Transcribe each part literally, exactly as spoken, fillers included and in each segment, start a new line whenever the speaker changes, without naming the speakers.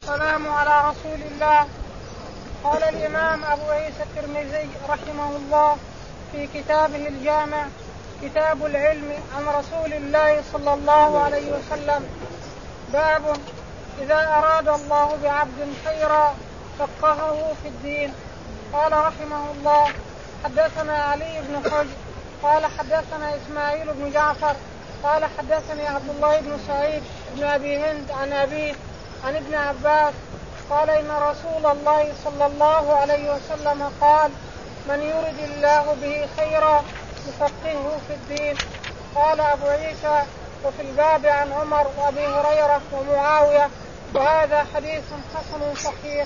والسلام على رسول الله. قال الإمام أبو عيسى الترمذي رحمه الله في كتابه الجامع كتاب العلم عن رسول الله صلى الله عليه وسلم: باب إذا أراد الله بعبد خيرا فقهه في الدين. قال رحمه الله: حدثنا علي بن حجر قال حدثنا إسماعيل بن جعفر قال حدثني عبد الله بن سعيد بن أبي هند عن أبيه عن ابن عباس قال: إن رسول الله صلى الله عليه وسلم قال: من يرد الله به خيرا يفقهه في الدين. قال أبو عيسى: وفي الباب عن عمر وأبي هريرة ومعاوية، وهذا حديث حسن صحيح.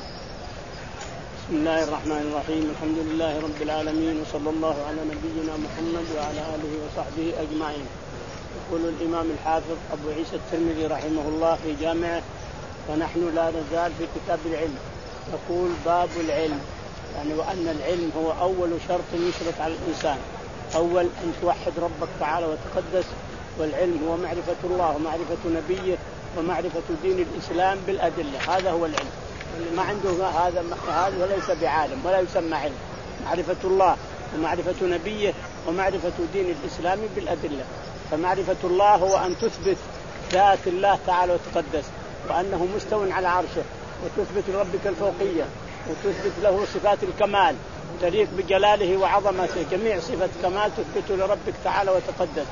بسم الله الرحمن الرحيم. الحمد لله رب العالمين، وصلى الله على نبينا محمد وعلى آله وصحبه أجمعين. يقول الإمام الحافظ أبو عيسى الترمذي رحمه الله في جامعه: ونحن لا نزال في كتاب العلم. يقول: باب العلم، يعني وأن العلم هو أول شرط يشرط على الإنسان. أول أن توحد ربك تعالى وتقدس، والعلم هو معرفة الله ومعرفة نبيه ومعرفة دين الإسلام بالأدلة. هذا هو العلم. اللي ما عنده هذا هذا وليس بعالم ولا يسمى علم. معرفة الله ومعرفة نبيه ومعرفة دين الإسلام بالأدلة. فمعرفة الله هو أن تثبت ذات الله تعالى وتقدس، وأنه مستو على عرشه، وتثبت لربك الفوقية، وتثبت له صفات الكمال تليق بجلاله وعظمته. جميع صفة كمال تثبت لربك تعالى وتقدس،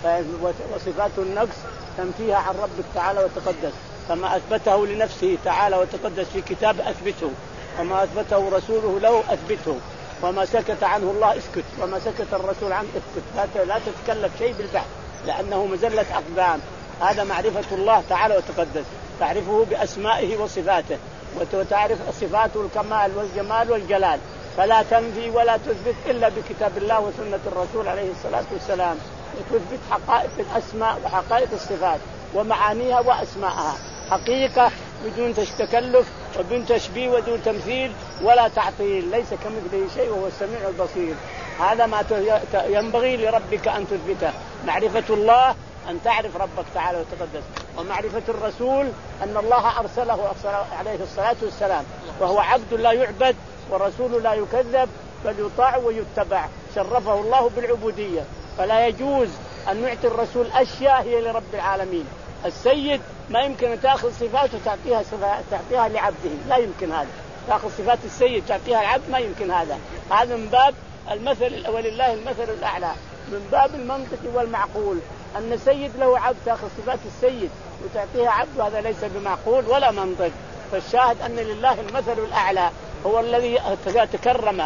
وصفات النقص تنفيها عن ربك تعالى وتقدس. فما أثبته لنفسه تعالى وتقدس في كتاب أثبته، وما أثبته رسوله له أثبته، وما سكت عنه الله اسكت، وما سكت الرسول عنه اسكت. لا تتكلف شيء بالبحث، لأنه مزلة أقدام. هذا معرفة الله تعالى وتقدس، تعرفه بأسمائه وصفاته، وتعرف صفاته الكمال والجمال والجلال. فلا تنفي ولا تثبت إلا بكتاب الله وسنة الرسول عليه الصلاة والسلام، وتثبت حقائق الأسماء وحقائق الصفات ومعانيها وأسماءها حقيقة بدون تكلف وبدون تشبيه ودون تمثيل ولا تعطيل. ليس كمثله شيء وهو السميع البصير. هذا ما ينبغي لربك أن تثبته. معرفة الله أن تعرف ربك تعالى وتقدس، ومعرفة الرسول أن الله أرسله عليه الصلاة والسلام، وهو عبد لا يعبد ورسول لا يكذب بل يطاع ويتبع. شرفه الله بالعبودية، فلا يجوز أن نعطي الرسول أشياء هي لرب العالمين. السيد ما يمكن أن تأخذ صفاته تعطيها تعطيها لعبده، لا يمكن هذا. تأخذ صفات السيد تعطيها العبد، ما يمكن هذا. هذا من باب المثل، ولله المثل الأعلى، من باب المنطق والمعقول. أن السيد له عبد تأخذ صفات السيد وتعطيها عبد، هذا ليس بمعقول ولا منطق. فالشاهد أن لله المثل الأعلى، هو الذي تكرم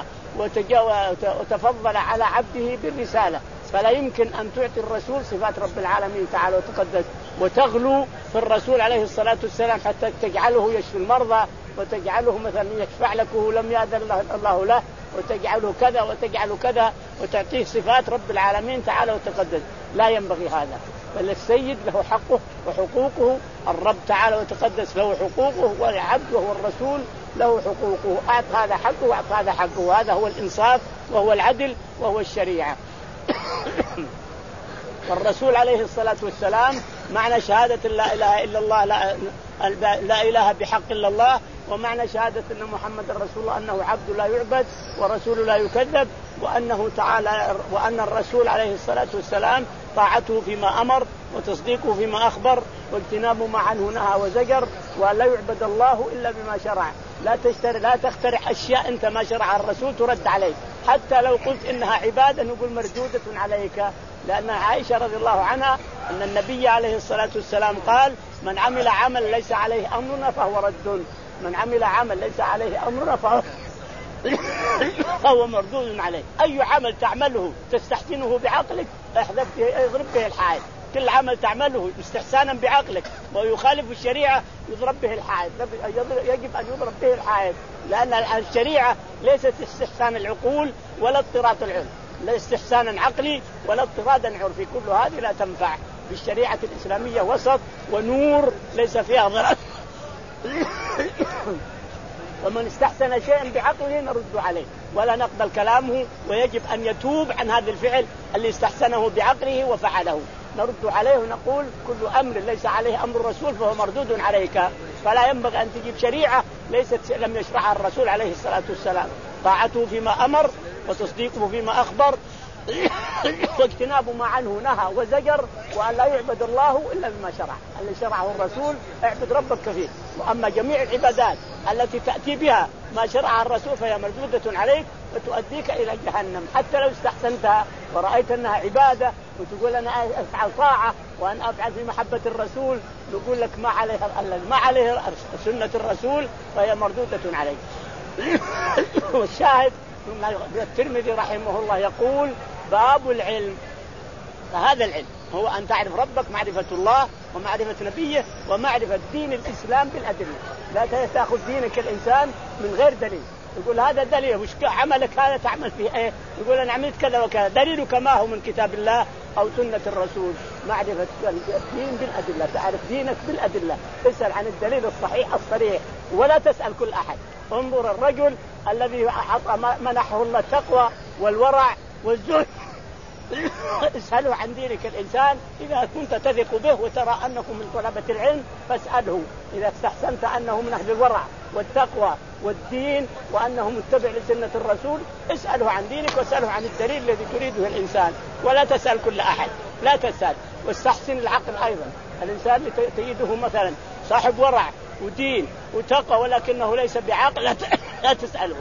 وتفضل على عبده بالرسالة. فلا يمكن أن تعطي الرسول صفات رب العالمين تعالى وتقدس وتغلو في الرسول عليه الصلاة والسلام حتى تجعله يشفي المرضى، وتجعله مثلا يشفع لك لم يأذن الله له، وتجعله كذا وتجعله كذا، وتعطيه صفات رب العالمين تعالى وتقدس. لا ينبغي هذا. بل السيد له حقه وحقوقه، الرب تعالى وتقدس له حقوقه، والعبد وهو الرسول له حقوقه. أعط هذا حقه وأعط هذا حقه، وهذا هو الإنصاف وهو العدل وهو الشريعة. والرسول عليه الصلاة والسلام معنى شهادة لا إله إلا الله، لا, لا إله بحق إلا الله، ومعنى شهادة أن محمد رسول الله أنه عبد لا يعبد ورسول لا يكذب، وأنه تعالى وأن الرسول عليه الصلاة والسلام طاعته فيما أمر وتصديقه فيما أخبر واجتناب ما عنه نهى وزجر، ولا يعبد الله إلا بما شرع. لا تشتري لا تخترع أشياء أنت ما شرع الرسول ترد عليه، حتى لو قلت إنها عبادة نقول مردودة عليك. لأن عائشة رضي الله عنها أن النبي عليه الصلاة والسلام قال: من عمل عمل ليس عليه أمرنا فهو رد. من عمل عمل ليس عليه أمرنا فهو فهو مردود عليه. أي عمل تعمله تستحسنه بعقلك احذف يضرب به الحائط. كل عمل تعمله استحسانا بعقلك ويخالف الشريعة يضرب به الحائط، يجب أن يضرب به الحائط. لأن الشريعة ليست استحسان العقول ولا اضطراد العلم، لا استحسانا عقلي ولا اضطرادا عرفي. كل هذه لا تنفع. بالشريعة الإسلامية وسط ونور ليس فيها ضرر. ومن استحسن شيئا بعقله نرد عليه ولا نقبل كلامه، ويجب أن يتوب عن هذا الفعل اللي استحسنه بعقله وفعله. نرد عليه ونقول: كل أمر ليس عليه أمر الرسول فهو مردود عليك. فلا ينبغي أن تجيب شريعة ليست لم يشرعها الرسول عليه الصلاة والسلام. طاعته فيما أمر وتصديقه فيما أخبر واجتناب ما عنه نهى وزجر، وأن لا يعبد الله إلا بما شرع اللي شرعه الرسول، اعبد ربك فيه. وأما جميع العبادات التي تأتي بها ما شرعها الرسول فهي مردودة عليك وتؤديك إلى جهنم، حتى لو استحسنتها ورأيت أنها عبادة وتقول أنا أفعل طاعة وأن أفعل في محبة الرسول، نقول لك ما عليها ما عليه سنة الرسول فهي مردودة عليك. والشاهد الترمذي رحمه الله يقول باب العلم. فهذا العلم هو أن تعرف ربك، معرفة الله ومعرفة نبيه ومعرفة دين الإسلام بالأدلة. لا تأخذ دينك الإنسان من غير دليل، يقول هذا دليل وش عملك هذا تعمل فيه ايه، يقول أنا عملت كذا وكذا، دليلك ما هو من كتاب الله أو سنة الرسول. معرفة الدين بالأدلة، تعرف دينك بالأدلة، اسأل عن الدليل الصحيح الصريح ولا تسأل كل أحد. انظر الرجل الذي منحه الله التقوى والورع والزهد، اسأله عن دينك الإنسان إذا كنت تثق به وترى أنه من طلبة العلم فاسأله. إذا استحسنت أنه من أهل الورع والتقوى والدين وأنه متبع لسنة الرسول اسأله عن دينك واسأله عن الدليل الذي تريده الإنسان، ولا تسأل كل أحد، لا تسأل. واستحسن العقل أيضا. الإنسان تجده مثلا صاحب ورع ودين وتقوى ولكنه ليس بعاقل لا تسأله.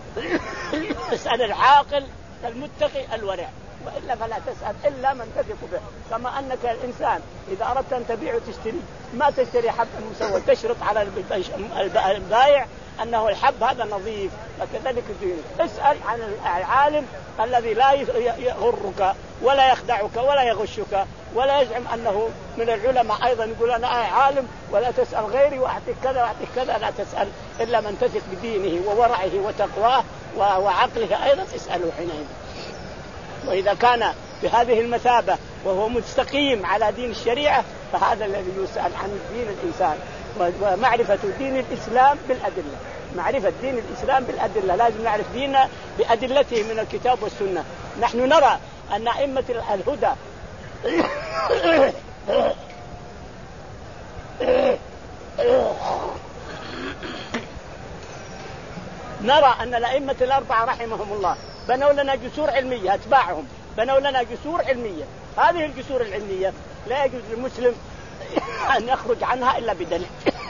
اسأل العاقل المتقي الورع، وإلا فلا تسأل إلا من تثق به. كما أنك الإنسان إذا أردت أن تبيع وتشتري ما تشتري حب مسوى، تشرط على البائع أنه الحب هذا نظيف، وكذلك دينك. اسأل عن العالم الذي لا يغرك ولا يخدعك ولا يغشك ولا يزعم أنه من العلماء أيضا يقول أنا عالم ولا تسأل غيري وأعطيك كذا وأعطيك كذا، لا تسأل إلا من تثق بدينه وورعه وتقواه وعقله أيضا اسأله حينئذ. وإذا كان بهذه المثابة وهو مستقيم على دين الشريعة فهذا الذي يسأل عن دين الإنسان. ومعرفة دين الإسلام بالأدلة، معرفة دين الإسلام بالأدلة، لازم نعرف ديننا بأدلته من الكتاب والسنة. نحن نرى أن أئمة الهدى نرى أن الأئمة الأربعة رحمهم الله بنوا لنا جسور علمية، أتباعهم بنوا لنا جسور علمية. هذه الجسور العلمية لا يجوز للمسلم أن يخرج عنها إلا بدليل.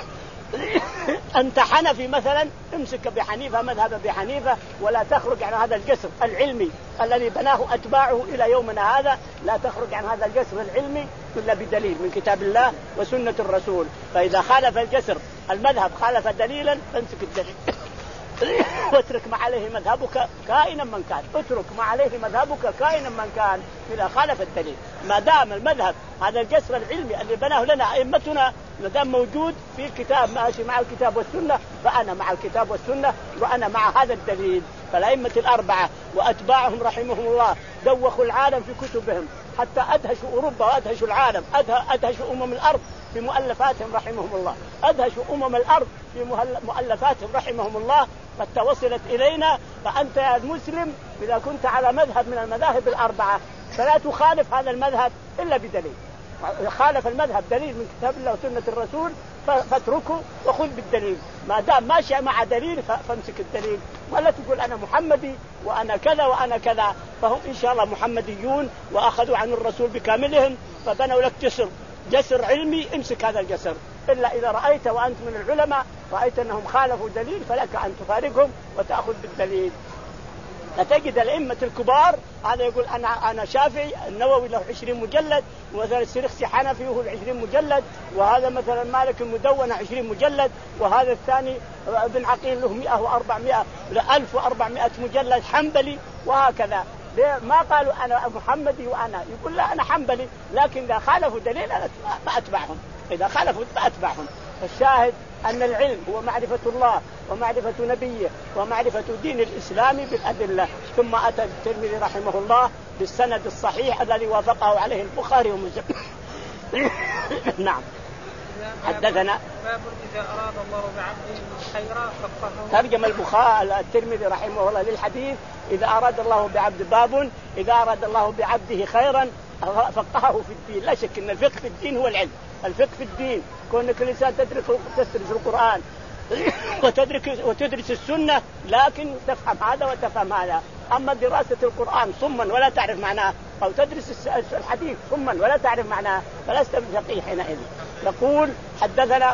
أنت حنفي مثلا امسك بحنيفة مذهب بحنيفة ولا تخرج عن هذا الجسر العلمي الذي بناه أتباعه إلى يومنا هذا، لا تخرج عن هذا الجسر العلمي إلا بدليل من كتاب الله وسنة الرسول. فإذا خالف الجسر المذهب خالف دليلا فامسك الدليل واترك ما عليه مذهبك كائنا من كان، اترك ما عليه مذهبك كائنا من كان إذا خالف الدليل. ما دام المذهب هذا الجسر العلمي اللي بناه لنا أئمتنا ما دام موجود في الكتاب ماشي مع الكتاب والسنة فأنا مع الكتاب والسنة وأنا مع هذا الدليل. فالأئمة الأربعة وأتباعهم رحمهم الله دوخوا العالم في كتبهم حتى أدهشوا أوروبا وأدهشوا العالم، أدهشوا أمم الأرض في مؤلفاتهم رحمهم الله، أدهشوا أمم الأرض في مؤلفاتهم رحمهم الله حتى وصلت إلينا. فأنت يا المسلم إذا كنت على مذهب من المذاهب الأربعة فلا تخالف هذا المذهب إلا بدليل. خالف المذهب دليل من كتاب الله وسنة الرسول فاتركه وخذ بالدليل. ما دام ماشي مع دليل فامسك الدليل، ولا تقول أنا محمدي وأنا كذا وأنا كذا. فهم إن شاء الله محمديون وأخذوا عن الرسول بكاملهم فبنوا لك جسر جسر علمي، امسك هذا الجسر. إلا إذا رأيت وأنت من العلماء رأيت أنهم خالفوا دليل فلك أن تفارقهم وتأخذ بالدليل. فتجد الأئمة الكبار هذا يقول أنا أنا شافعي، النووي له عشرين مجلد، ومثلا السرخسي حنفي وهو عشرين مجلد، وهذا مثلا مالك المدونة عشرين مجلد، وهذا الثاني ابن عقيل له مئة وأربعمائة ألف وأربعمائة مجلد حنبلي، وهكذا. ما قالوا أنا محمدي وأنا يقول لا أنا حنبلي، لكن إذا خالفوا دليل أنا فأتبعهم، إذا خالفوا فأتبعهم. الشاهد أن العلم هو معرفة الله ومعرفة نبيه ومعرفة دين الإسلام بالأدلة. ثم أتى الترمذي رحمه الله بالسند الصحيح الذي وافقه عليه البخاري ومسلم. نعم. حدثنا
باب إذا أراد الله بعبده خيرا فقهه.
ترجم البخاري الترمذي رحمه الله للحديث إذا أراد الله بعبد باب إذا أراد الله بعبده خيرا فقهه في الدين. لا شك أن الفقه في الدين هو العلم، الفقه في الدين، كونك الإنسان تدرك تدرس القرآن وتدرك وتدرس السنة لكن تفهم هذا وتفهم هذا. أما دراسة القرآن صما ولا تعرف معناه، أو تدرس الحديث صما ولا تعرف معناه، فلست بفقيه حينئذ. يقول حدثنا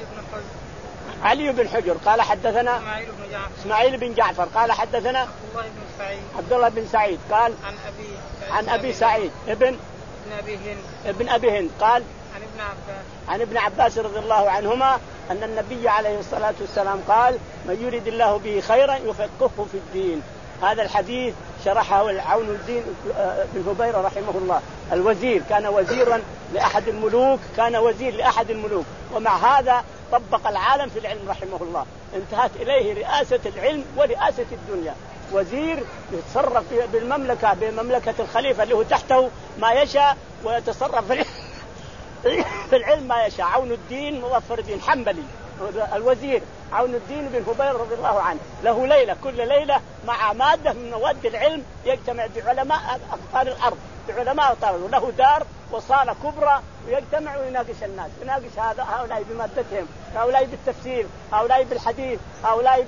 علي بن حجر قال حدثنا
إسماعيل بن جعفر,
إسماعيل بن جعفر قال حدثنا
عبد الله بن سعيد
عبد الله بن سعيد قال
عن أبي
عن أبي سعيد ابن
ابن أبي هند
ابن أبي هند قال
عن ابن عباس
عن ابن عباس رضي الله عنهما أن النبي عليه الصلاة والسلام قال: من يريد الله به خيرا يفقهه في الدين. هذا الحديث شرحه العون الدين بن هبيرة رحمه الله، الوزير، كان وزيرا لأحد الملوك، كان وزير لأحد الملوك، ومع هذا طبق العالم في العلم رحمه الله، انتهت إليه رئاسة العلم ورئاسة الدنيا. وزير يتصرف بالمملكة بمملكة الخليفة اللي هو تحته ما يشاء، ويتصرف في العلم ما يشاء. عون الدين مظفر الدين حنبلي الوزير عون الدين بن هبير رضي الله عنه، له ليلة كل ليلة مع مادة من مواد العلم يجتمع بعلماء أقطار الأرض، بعلماء أقطار، له دار وصالة كبرى ويجتمع ويناقش الناس، يناقش هذا هؤلاء بمادتهم، هؤلاء بالتفسير، هؤلاء بالحديث، هؤلاء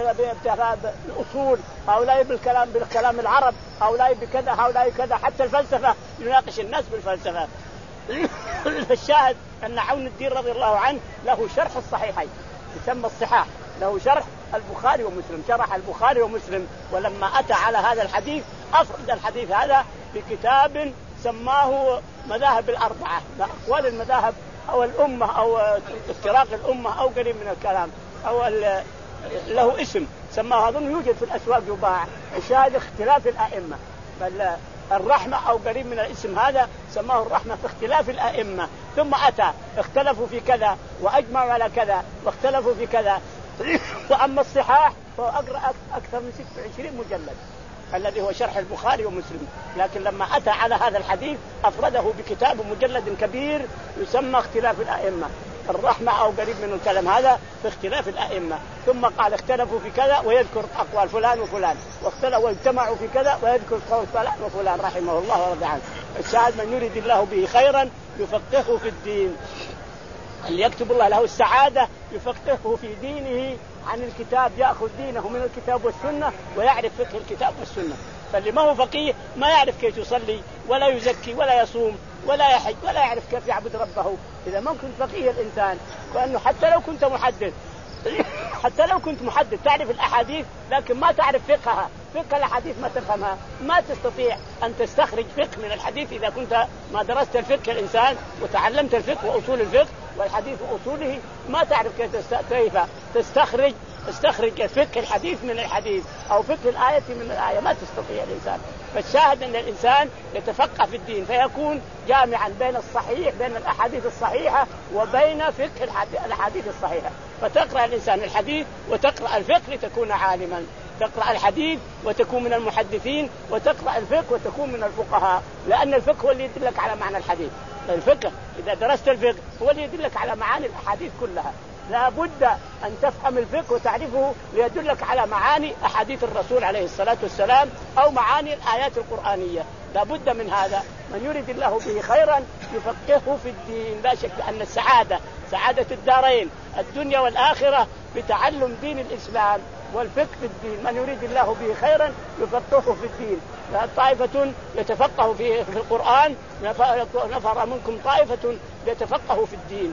بالأصول، هؤلاء بالكلام بالكلام العرب، هؤلاء بكذا، هؤلاء كذا، حتى الفلسفة يناقش الناس بالفلسفة. الشاهد أن عون الدين رضي الله عنه له شرح الصحيحين يسمى الصحاح، له شرح البخاري ومسلم، شرح البخاري ومسلم. ولما أتى على هذا الحديث أفرد الحديث هذا بكتاب سماه مذاهب الأربعة، أقوال المذاهب أو الأمة أو افتراق الأمة أو قريب من الكلام، أو له اسم سماه، أظن يوجد في الأسواق يباع. الشاهد اختلاف الأئمة، بل الرحمة أو قريب من الاسم هذا سماه الرحمة في اختلاف الأئمة. ثم أتى اختلفوا في كذا وأجمعوا على كذا واختلفوا في كذا. وأما الصحاح فهو أقرأ أكثر من ستة وعشرين مجلد الذي هو شرح البخاري ومسلم، لكن لما أتى على هذا الحديث أفرده بكتاب مجلد كبير يسمى اختلاف الأئمة، الرحمة أو قريب من الكلام هذا في اختلاف الأئمة. ثم قال اختلفوا في كذا ويذكر أقوال فلان وفلان، واختلفوا واجتمعوا في كذا ويذكر قول فلان وفلان رحمه الله ورضي عنه. الشاهد: من يريد الله به خيرا يفقهه في الدين. اللي يكتب الله له السعادة يفقهه في دينه عن الكتاب، يأخذ دينه من الكتاب والسنة ويعرف فقه الكتاب والسنة. فاللي ما هو فقيه ما يعرف كيف يصلي ولا يزكي ولا يصوم ولا يحج ولا يعرف كيف يعبد ربه. إذا ما كنت فقيه الإنسان، وأنه حتى لو كنت محدث حتى لو كنت محدث تعرف الأحاديث لكن ما تعرف فقهها، فقه الأحاديث ما تفهمها، ما تستطيع أن تستخرج فقه من الحديث إذا كنت ما درست الفقه الإنسان وتعلمت الفقه وأصول الفقه والحديث وأصوله، ما تعرف كيف تستخرج استخرج فقه الحديث من الحديث أو فقه الآية من الآية، ما تستطيع الإنسان. فالشاهد أن الإنسان يتفقه في الدين فيكون جامعا بين الصحيح، بين الأحاديث الصحيحة وبين فقه الأحاديث الصحيحة. فتقرأ الإنسان الحديث وتقرأ الفقه لتكون عالما، تقرأ الحديث وتكون من المحدثين، وتقرأ الفقه وتكون من الفقهاء، لأن الفقه هو اللي يدلك على معنى الحديث. الفقه إذا درست الفقه هو اللي يدلك على معاني الأحاديث كلها. لا بد أن تفهم الفقه وتعرفه ليدلك على معاني أحاديث الرسول عليه الصلاة والسلام أو معاني الآيات القرآنية. لا بد من هذا. من يريد الله به خيرا يفقهه في الدين. لا شك أن السعادة سعادة الدارين الدنيا والآخرة بتعلم دين الإسلام والفقه في الدين. من يريد الله به خيرا يفقهه في الدين. طائفة يتفقه في في القرآن، نفر منكم طائفة يتفقه في الدين.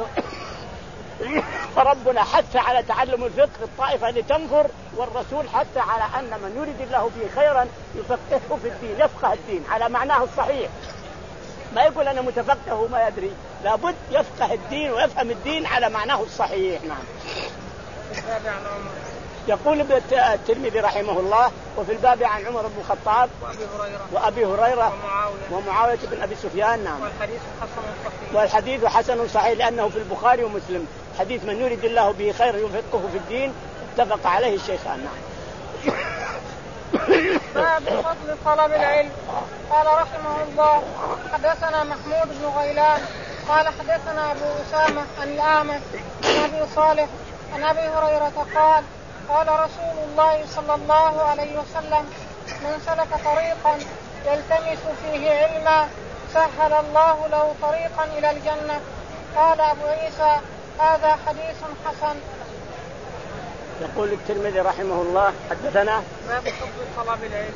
فربنا حث على تعلم الفقه الطائفة لتنفر، والرسول حث على أن من يريد الله به خيرا يفقهه في الدين، يفقه الدين على معناه الصحيح. ما يقول أنا متفقه وما يدري، لابد يفقه الدين ويفهم الدين على معناه الصحيح. نعم. يقول الترمذي رحمه الله: وفي الباب عن عمر بن الخطاب
وأبي هريرة,
وأبي هريرة
ومعاوية,
ومعاوية بن أبي سفيان. نعم.
والحديث حسن صحيح.
والحديث حسن صحيح لأنه في البخاري ومسلم. حديث من يريد الله به خير يفقهه في الدين اتفق عليه الشيخان. نعم.
باب فضل طلب العلم. قال رحمه الله: حدثنا محمود بن غيلان قال حدثنا أبو أسامة عن الأعمش عن أبي صالح عن أبي هريرة قال: قال رسول الله صلى الله عليه وسلم: من سلك طريقا يلتمس فيه علما سهل الله له طريقا إلى الجنة قال أبو عيسى هذا حديث حسن.
يقول الترمذي رحمه الله حدثنا
باب فضل طلب العلم.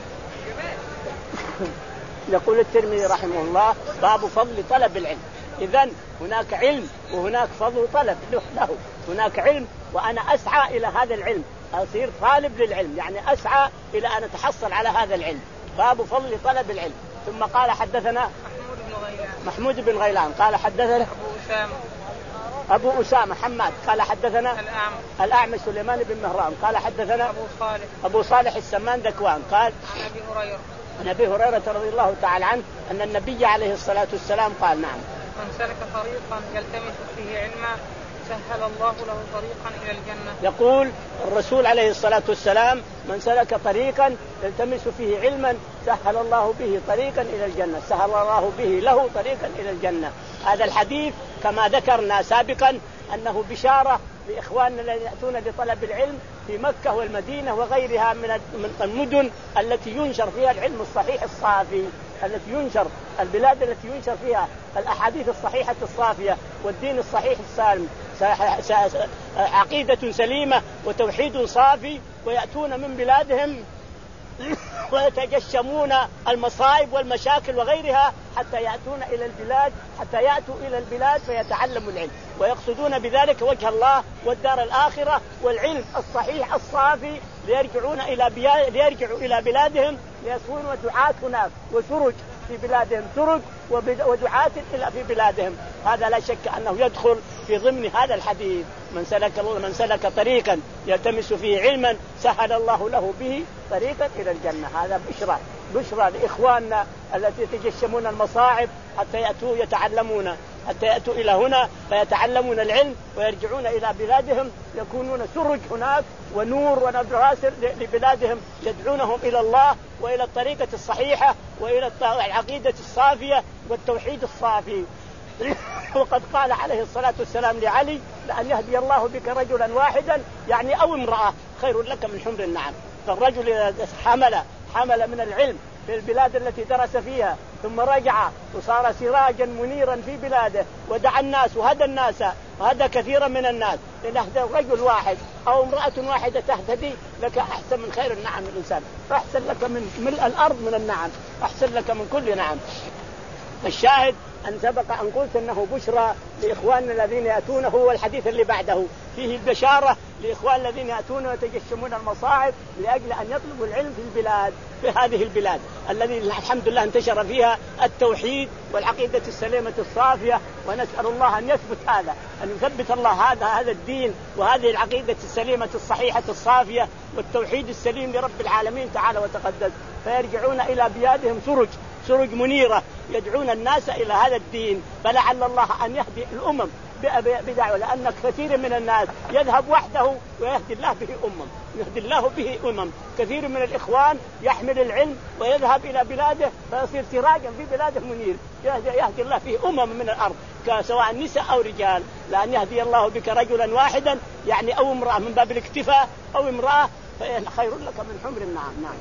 يقول الترمذي رحمه الله باب فضل طلب العلم. إذن هناك علم وهناك فضل طلب له. هناك علم وأنا أسعى إلى هذا العلم، أصير طالب للعلم، يعني أسعى إلى أن أتحصل على هذا العلم. باب فضل طلب العلم. ثم قال حدثنا
محمود بن غيلان
محمود بن غيلان قال حدثنا
أبو أسامة
أبو أسامة حماد قال حدثنا
الأعمش
الأعمش سليمان بن مهران قال حدثنا
أبو صالح
أبو صالح السمان ذكوان قال
عن أبي هريرة
عن أبي هريرة رضي الله تعالى عنه أن النبي عليه الصلاة والسلام قال نعم
من سلك طريقا يلتمس فيه علما سهل الله له طريقا إلى الجنة.
يقول الرسول عليه الصلاة والسلام من سلك طريقا يلتمس فيه علما سهل الله به طريقا إلى الجنة، سهل الله به له طريقا إلى الجنة. هذا الحديث كما ذكرنا سابقا أنه بشارة لإخواننا الذين يأتون لطلب العلم في مكة والمدينة وغيرها من المدن التي ينشر فيها العلم الصحيح الصافي، التي ينشر البلاد التي ينشر فيها الأحاديث الصحيحة الصافية والدين الصحيح السالم، عقيدة سليمة وتوحيد صافي، ويأتون من بلادهم ويتجشمون المصائب والمشاكل وغيرها حتى يأتون إلى البلاد حتى يأتوا إلى البلاد فيتعلموا العلم ويقصدون بذلك وجه الله والدار الآخرة والعلم الصحيح الصافي، ليرجعون إلى ليرجعوا إلى بلادهم ليكونوا دعاة هناك وسرج في بلادهم، سرج ودعاة إلى في بلادهم. هذا لا شك أنه يدخل في ضمن هذا الحديث. من سلك من سلك طريقا يلتمس فيه علما سهل الله له به طريقا إلى الجنة. هذا بشرى بشرى لإخواننا التي يتجشمون المصاعب حتى يأتوا يتعلمون حتى يأتوا إلى هنا فيتعلمون العلم ويرجعون إلى بلادهم يكونون سرج هناك ونور ونبراس لبلادهم يدعونهم إلى الله وإلى الطريقة الصحيحة وإلى العقيدة الصافية والتوحيد الصافي. وقد قال عليه الصلاة والسلام لعلي لأن يهدي الله بك رجلا واحدا يعني أو امرأة خير لك من حمر النعم. فالرجل حمل حمل من العلم في البلاد التي درس فيها ثم رجع وصار سراجا منيرا في بلاده ودعا الناس وهدى الناس وهدى كثيرا من الناس. إن أهدى رجل واحد أو امرأة واحدة تهتدي لك أحسن من خير النعم الإنسان، أحسن لك من ملء الأرض من النعم، أحسن لك من كل نعم. الشاهد أن سبق أن قلت أنه بشرى لإخواننا الذين يأتون، هو الحديث اللي بعده فيه البشارة لإخوان الذين يأتون ويتجشمون المصاعب لأجل أن يطلبوا العلم في البلاد في هذه البلاد الذي الحمد لله انتشر فيها التوحيد والعقيدة السليمة الصافية. ونسأل الله أن يثبت هذا، أن يثبت الله هذا هذا الدين وهذه العقيدة السليمة الصحيحة الصافية والتوحيد السليم لرب العالمين تعالى وتقدس، فيرجعون إلى بلادهم سرج سرج منيرة يدعون الناس إلى هذا الدين. فلعل الله أن يهدي الأمم بدعوة، لأن كثير من الناس يذهب وحده ويهدي الله به أمم يهدي الله به أمم. كثير من الإخوان يحمل العلم ويذهب إلى بلاده فيصير سراجا في بلاده منير يهدي الله فيه أمم من الأرض سواء نساء أو رجال. لأن يهدي الله بك رجلا واحدا يعني أو امرأة من باب الاكتفاء أو امرأة خير لك من حمر النعم. نعم.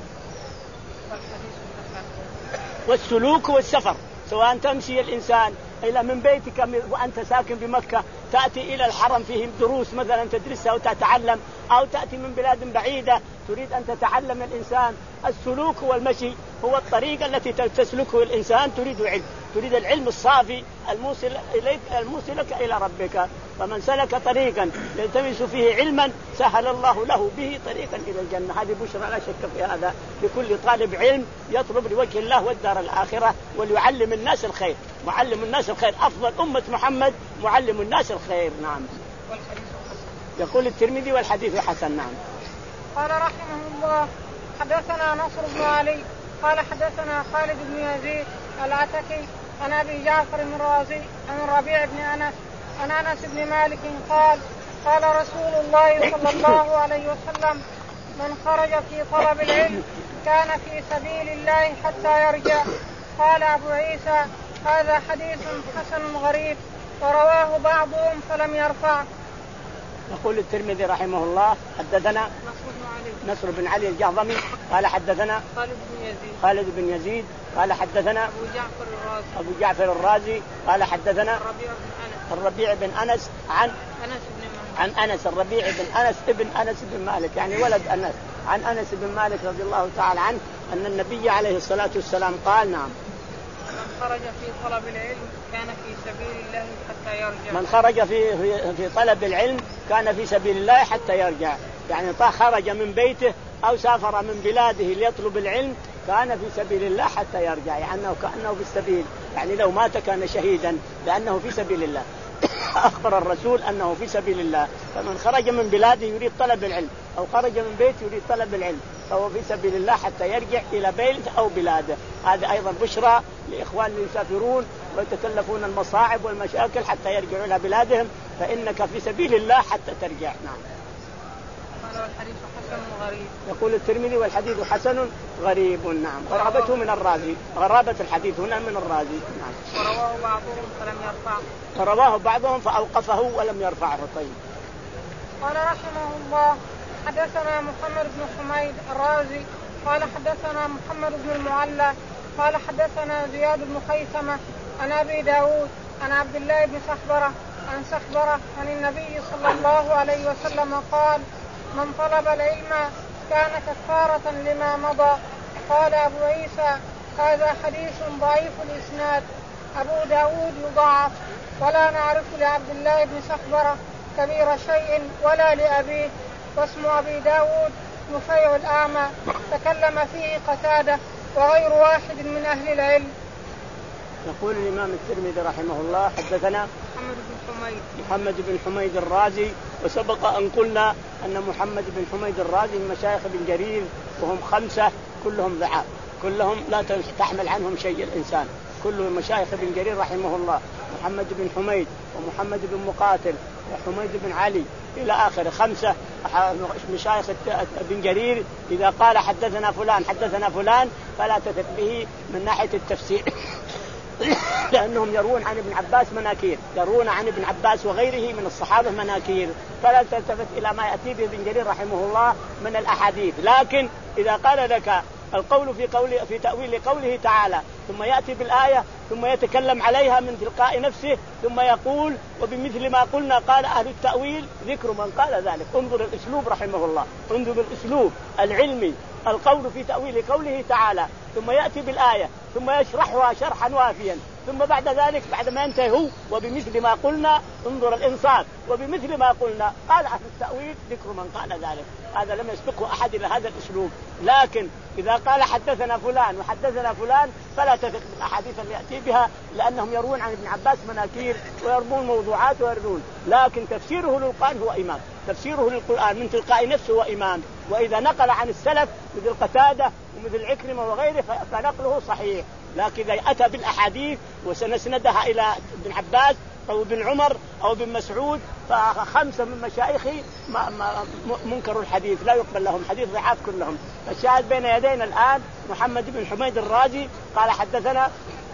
والسلوك والسفر سواء تمشي الإنسان إلى من بيتك وأنت ساكن بمكة تأتي إلى الحرم فيه دروس مثلا تدرسها وتتعلم، أو تأتي من بلاد بعيدة تريد أن تتعلم الإنسان. السلوك والمشي هو الطريق التي تسلكه الإنسان تريد علم تريد العلم الصافي الموصل إليك الموصلك إلى ربك. فمن سلك طريقا يلتمس فيه علما سهل الله له به طريقا إلى الجنة. هذه بشرى لا شك في هذا لكل طالب علم يطلب لوجه الله والدار الآخرة وليعلم الناس الخير. معلم الناس الخير أفضل أمة محمد معلم الناس الخير. نعم. يقول الترمذي والحديث حسن. نعم.
قال رحمه الله حدثنا نصر بن علي قال حدثنا خالد بن يزيد العتكي عن أبي جعفر الرازي عن الربيع بن أنس عن أنس بن مالك قال قال رسول الله صلى الله عليه وسلم من خرج في طلب العلم كان في سبيل الله حتى يرجع. قال أبو عيسى هذا حديث حسن غريب ورواه بعضهم فلم يرفع.
يقول الترمذي رحمه الله حدثنا
نصر بن علي
نصر بن علي الجعظمي قال حدثنا
خالد بن يزيد
خالد بن يزيد قال حدثنا
أبو جعفر الرازي
أبو جعفر الرازي قال حدثنا
الربيع بن أنس
الربيع بن أنس عن
أنس بن
عن أنس الربيع بن أنس ابن أنس بن مالك يعني ولد أنس عن أنس بن مالك رضي الله تعالى عنه أن النبي عليه الصلاة والسلام قال نعم
من خرج في طلب العلم كان في سبيل الله حتى يرجع
من خرج في في, في طلب العلم كان في سبيل الله حتى يرجع يعني خرج من بيته أو سافر من بلاده ليطلب العلم كان في سبيل الله حتى يرجع يعني كأنه في السبيل يعني لو مات كان شهيدا لأنه في سبيل الله. أخبر الرسول أنه في سبيل الله فمن خرج من بلاده يريد طلب العلم أو خرج من بيته يريد طلب العلم فهو في سبيل الله حتى يرجع إلى بيته أو بلاده. هذا أيضا بشرى لإخوان يسافرون ويتكلفون المصاعب والمشاكل حتى يرجعوا إلى بلادهم فإنك في سبيل الله حتى ترجع. نعم.
الحديث حسن غريب.
يقول الترمذي والحديث حسن غريب. نعم. غرابته من الرازي غرابة الحديث هنا من الرازي. نعم.
ورواه بعضهم فلم يرفعه
ورواه بعضهم فأوقفه ولم يرفعه. طيب.
قال رحمه الله حدثنا محمد بن حميد الرازي قال حدثنا محمد بن المعلى قال حدثنا زياد بن خيثمة عن أبي داود عن عبد الله بن سخبرة عن سخبرة عن النبي صلى الله عليه وسلم قال من طلب العلم كان كفارة لما مضى. قال أبو عيسى هذا حديث ضعيف الإسناد. أبو داود يضاعف ولا نعرف لعبد الله بن سخبرة كبير شيء ولا لأبيه واسم أبي داود نفيع الأعمى تكلم فيه قتادة وغير واحد من أهل العلم.
يقول الإمام الترمذي رحمه الله حدثنا
محمد بن حميد
محمد بن حميد الرازي وسبق أن قلنا أن محمد بن حميد الرازي من مشايخ بن جرير وهم خمسة كلهم ضعاف كلهم لا تحمل عنهم شيء الإنسان كلهم مشايخ بن جرير رحمه الله محمد بن حميد ومحمد بن مقاتل وحميد بن علي إلى آخر خمسة مشايخ بن جرير. إذا قال حدثنا فلان حدثنا فلان فلا تثق به من ناحية التفسير لأنهم يروون عن ابن عباس مناكير يروون عن ابن عباس وغيره من الصحابة مناكير فلا تلتفت إلى ما يأتي به ابن جرير رحمه الله من الأحاديث. لكن إذا قال لك القول في قول في تأويل قوله تعالى ثم يأتي بالآية ثم يتكلم عليها من تلقاء نفسه ثم يقول وبمثل ما قلنا قال أهل التأويل ذكر من قال ذلك. انظر الأسلوب رحمه الله انظر الأسلوب العلمي القول في تأويل قوله تعالى ثم يأتي بالآية ثم يشرحها شرحا وافيا ثم بعد ذلك بعد ما ينتهي هو وبمثل ما قلنا انظر الإنصاف وبمثل ما قلنا قال أهل التأويل ذكر من قال ذلك. هذا لم يسبقه أحد إلى هذا الأسلوب. لكن إذا قال حدثنا فلان وحدثنا فلان فلا تثق بالأحاديث اللي يأتي بها لأنهم يروون عن ابن عباس مناكير ويربون موضوعات ويردون. لكن تفسيره للقرآن هو إمام تفسيره للقرآن من تلقاء نفسه هو إمام. وإذا نقل عن السلف مثل قتادة ومثل عكرمة وغيره فنقله صحيح. لكن إذا أتى بالأحاديث وسنسندها إلى ابن عباس أو ابن عمر أو ابن مسعود فخمسة من مشايخي منكر الحديث لا يقبل لهم حديث ضعاف كلهم. الشاهد بين يدينا الآن محمد بن حميد الرازي قال حدثنا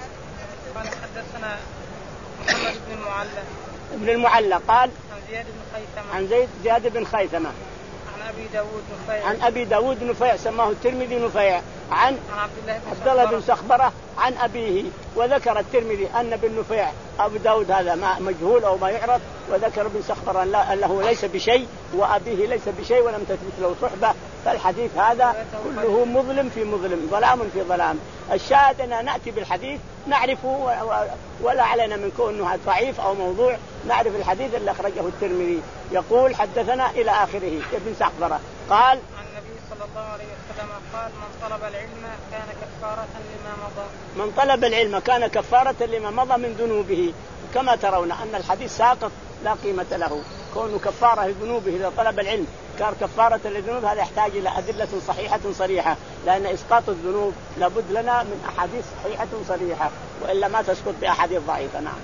قال حدثنا محمد بن المعلى
ابن المعلى قال
عن زياد بن خيثمة
عن زيد زياد بن خيثمة
عن أبي داود نفيع
عن أبي داود نفيع سماه الترمذي نفيع عن
عبد الله
بن سخبرة عن أبيه. وذكر الترمذي أن ابن نفيع أبو داود هذا ما مجهول أو ما يعرف وذكر ابن سخبرة أنه ليس بشيء وأبيه ليس بشيء ولم تثبت له صحبة. فالحديث هذا كله مظلم في مظلم ظلام في ظلام. الشاهد أننا نأتي بالحديث نعرفه ولا علينا من كونه ضعيف أو موضوع نعرف الحديث اللي أخرجه الترمذي. يقول حدثنا إلى آخره ابن سخبرة قال
عن النبي صلى الله عليه وسلم قال من طلب العلم كان كفارة لما مضى.
من طلب العلم كان كفارة لما مضى من ذنوبه. كما ترون أن الحديث ساقط لا قيمة له كونه كفارة لذنوبه. إذا طلب العلم كان كفارة للذنوب هذا يحتاج إلى أدلة صحيحة صريحة لأن إسقاط الذنوب لابد لنا من أحاديث صحيحة صريحة وإلا ما تسقط بأحاديث ضعيفة. نعم.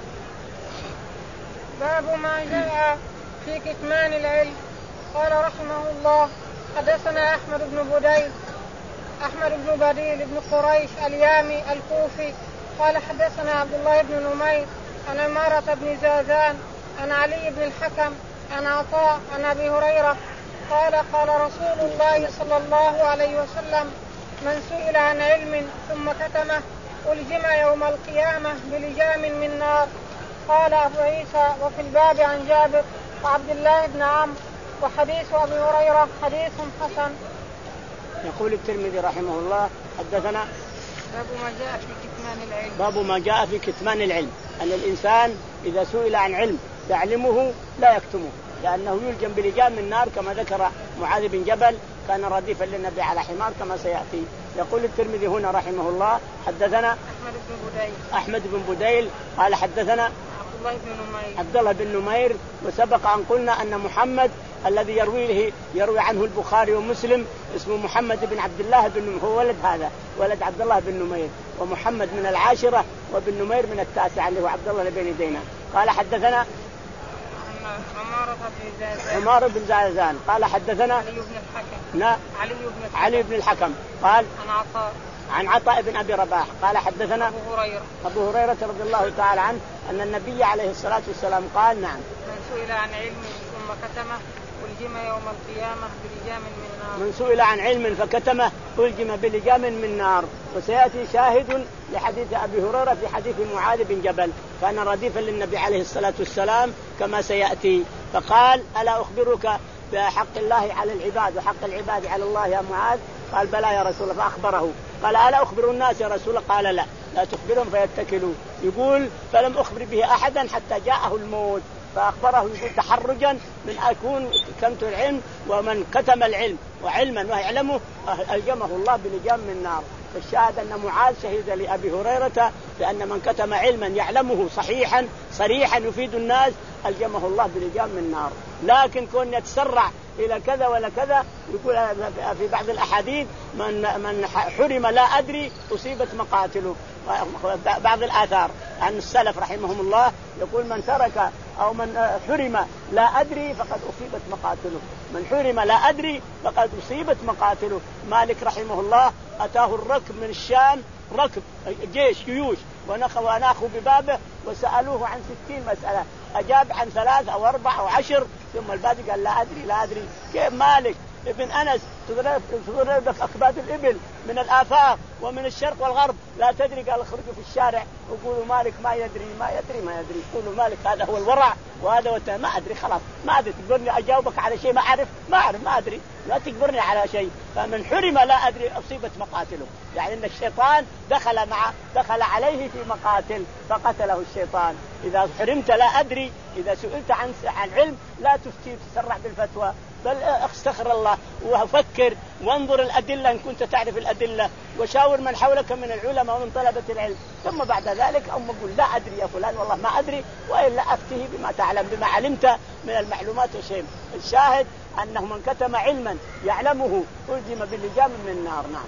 باب ما جاء في كتمان العلم. قال رحمه الله حدثنا أحمد بن بديل أحمد بن بديل بن قريش اليامي الكوفي قال حدثنا عبد الله بن نمير عن عمارة بن زازان عن علي بن الحكم عن عطاء عن أبي هريرة قال قال رسول الله صلى الله عليه وسلم من سئل عن علم ثم كتمه ألجم يوم القيامة بلجام من نار قال أبو عيسى وفي الباب عن جابر وعبد الله بن عمرو وحديث أبي هريرة حديث حسن.
يقول الترمذي رحمه الله حدثنا
باب ما جاء في كتمان العلم.
باب ما جاء في كتمان العلم، أن الإنسان إذا سئل عن علم يعلمه لا يكتمه، لأنه يلجم بلجام من نار كما ذكر معاذ بن جبل كان رديفا للنبي على حمار كما سيأتي. يقول الترمذي هنا رحمه الله حدثنا
أحمد بن بديل
أحمد بن بديل قال حدثنا
عبد الله بن نمير
عبد الله بن نمير. وسبق أن قلنا أن محمد الذي يرويه يروي عنه البخاري ومسلم اسمه محمد بن عبد الله بن نمير، هو ولد هذا ولد عبد الله بن نمير، ومحمد من العاشرة وبن نمير من التاسعة اللي هو عبد الله بن يدينا. قال حدثنا عمار بن زازان قال حدثنا
علي بن الحكم
نا
علي بن الحكم,
علي بن الحكم قال
عن عطاء
عن عطاء بن أبي رباح قال حدثنا
أبو هريرة
أبو هريرة رضي الله تعالى عنه أن النبي عليه الصلاة والسلام قال نعم
من سئل عن علم ثم كتمه ألجم يوم القيامة بلجام من نار.
من سئل عن علم فكتمه ألجم بلجام من نار. وسيأتي شاهد لحديث أبي هريرة في حديث معاذ بن جبل كان رديفا للنبي عليه الصلاة والسلام كما سيأتي. فقال ألا أخبرك بحق الله على العباد وحق العباد على الله يا معاذ؟ قال بلى يا رسول الله. فأخبره. قال ألا أخبر الناس يا رسول الله؟ قال لا لا تخبرهم فيتكلوا. يقول فلم أخبر به أحدا حتى جاءه الموت فأخبره. يقول تحرجا من أكون كتمت العلم، ومن كتم العلم وعلما ويعلمه ألجمه الله بلجام من نار. فالشاهد أن معاذ شهد لأبي هريرة بأن من كتم علما يعلمه صحيحا صريحا يفيد الناس ألجمه الله بلجام من نار. لكن كون يتسرع إلى كذا ولا كذا، يقول في بعض الأحاديث من من حرم لا أدري أصيبت مقاتله. بعض الآثار عن السلف رحمهم الله يقول من ترك أو من حرم لا أدري فقد أصيبت مقاتله، من حرم لا أدري فقد أصيبت مقاتله. مالك رحمه الله أتاه الركب من الشام، ركب جيش جيوش وناخوا ببابه وسألوه عن ستين مسألة، أجاب عن ثلاث أو أربع أو عشر، ثم الباقي قال لا أدري لا أدري. كيف مالك ابن أنس تضرب لك أكباد الإبل من الآفاق ومن الشرق والغرب لا تدري؟ قال اخرجوا في الشارع وقولوا مالك ما يدري ما يدري ما يدري. قولوا مالك هذا هو الورع وهذا هو ما أدري. خلاص ما أدري تقولني أجاوبك على شيء ما أعرف ما أعرف ما أدري، لا تجبرني على شيء. فمن حرم لا أدري أصيبت مقاتله، يعني أن الشيطان دخل مع دخل عليه في مقاتل فقتله الشيطان. إذا حرمت لا أدري، إذا سئلت عن عن علم لا تفتي تسرع بالفتوى، بل استخر الله وفكر وانظر الأدلة إن كنت تعرف الأدلة، وشاور من حولك من العلماء ومن طلبة العلم، ثم بعد ذلك أم قل لا أدري يا فلان والله ما أدري، وإلا أفتيه بما تعلم بما علمت من المعلومات وشيء. الشاهد أنه من كتم علما يعلمه ألجم باللجام من النار. نعم.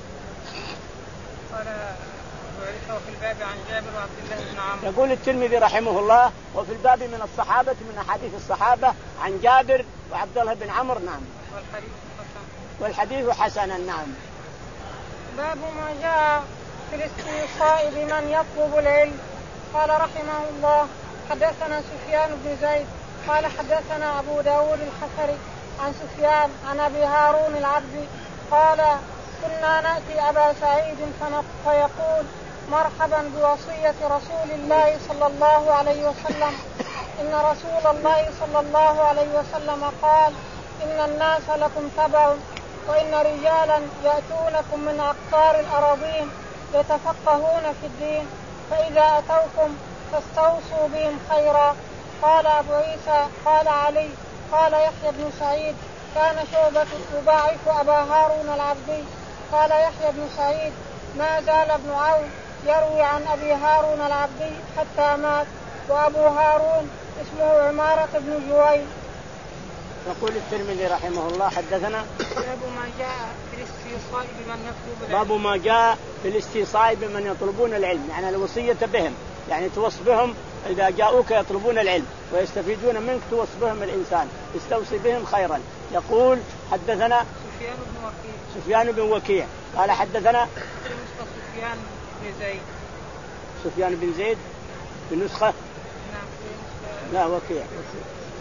وفي الباب عن جابر وعبد الله بن عمرو.
يقول الترمذي رحمه الله وفي الباب من الصحابة من أحاديث الصحابة عن جابر وعبد الله بن عمرو. نعم.
والحديث حسن.
والحديث حسنا. نعم.
باب ما جاء في الاستيصاء بمن يطلب العلم. قال رحمه الله حدثنا سفيان بن زيد قال حدثنا أبو داود الحفري عن سفيان عن أبي هارون العبدي قال كنا نأتي أبا سعيد فيقول مرحبا بوصية رسول الله صلى الله عليه وسلم، إن رسول الله صلى الله عليه وسلم قال إن الناس لكم تبع، وإن رجالا يأتونكم من أقطار الأراضين يتفقهون في الدين، فإذا أتوكم فاستوصوا بهم خيرا. قال أبو عيسى قال علي قال يحيى بن سعيد كان شعبة يضاعف أبا هارون العبدي. قال يحيى بن سعيد ما زال ابن عون يروي عن أبي هارون العبدي حتى مات، وأبو هارون اسمه عمارة بن جويل.
يقول الترمذي رحمه الله حدثنا
باب ما جاء في الاستيصاء بمن يطلب العلم.
باب ما جاء في الاستيصاء بمن يطلبون العلم، يعني الوصية بهم، يعني توصي بهم إذا جاءوك يطلبون العلم ويستفيدون منك توصي بهم الإنسان استوصي بهم خيرا. يقول حدثنا
سفيان بن وكيع
سفيان بن وكيع قال حدثنا
سفيان بن زيد
سفيان بن زيد بالنسخة
نعم
لا وكيع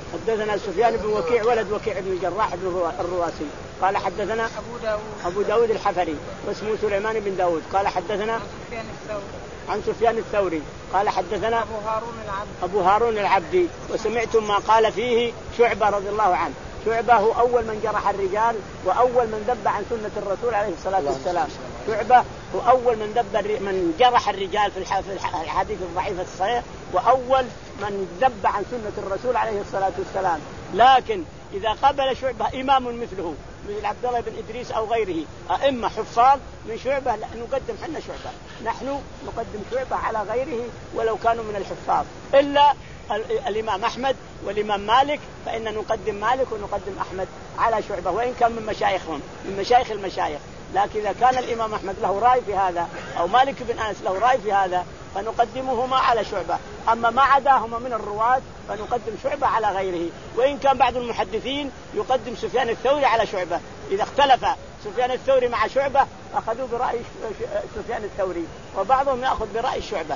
حدثنا سفيان بن وكيع ولد وكيع بن الجراح بن الرواسي قال حدثنا
أبو داود
أبو داود الحفري واسمه سليمان بن داود قال حدثنا
سفيان الثوري
عن سفيان الثوري قال حدثنا
أبو هارون العبدي
أبو هارون العبدي. وسمعتم ما قال فيه شعبة رضي الله عنه. شعبة هو أول من جرح الرجال وأول من ذب عن سنة الرسول عليه الصلاة والسلام. شعبة هو أول من ذب من جرح الرجال في الحديث الضعيف الصحيح وأول من ذب عن سنة الرسول عليه الصلاة والسلام. لكن إذا قبل شعبة إمام مثله مثل عبد الله بن إدريس أو غيره أئمة حفاظ من شعبة نقدم حنا شعبة. نحن نقدم شعبة على غيره ولو كانوا من الحفاظ إلا الإمام أحمد والإمام مالك فإن نقدم مالك ونقدم أحمد على شعبة وإن كان من مشايخهم من مشايخ المشايخ. لكن إذا كان الإمام أحمد له رأي في هذا أو مالك بن أنس له رأي في هذا فنقدمهما على شعبة. أما ما عداهما من الرواة فنقدم شعبة على غيره. وإن كان بعض المحدثين يقدم سفيان الثوري على شعبة. إذا اختلف سفيان الثوري مع شعبة أخذوا برأي سفيان الثوري وبعضهم يأخذ برأي شعبة.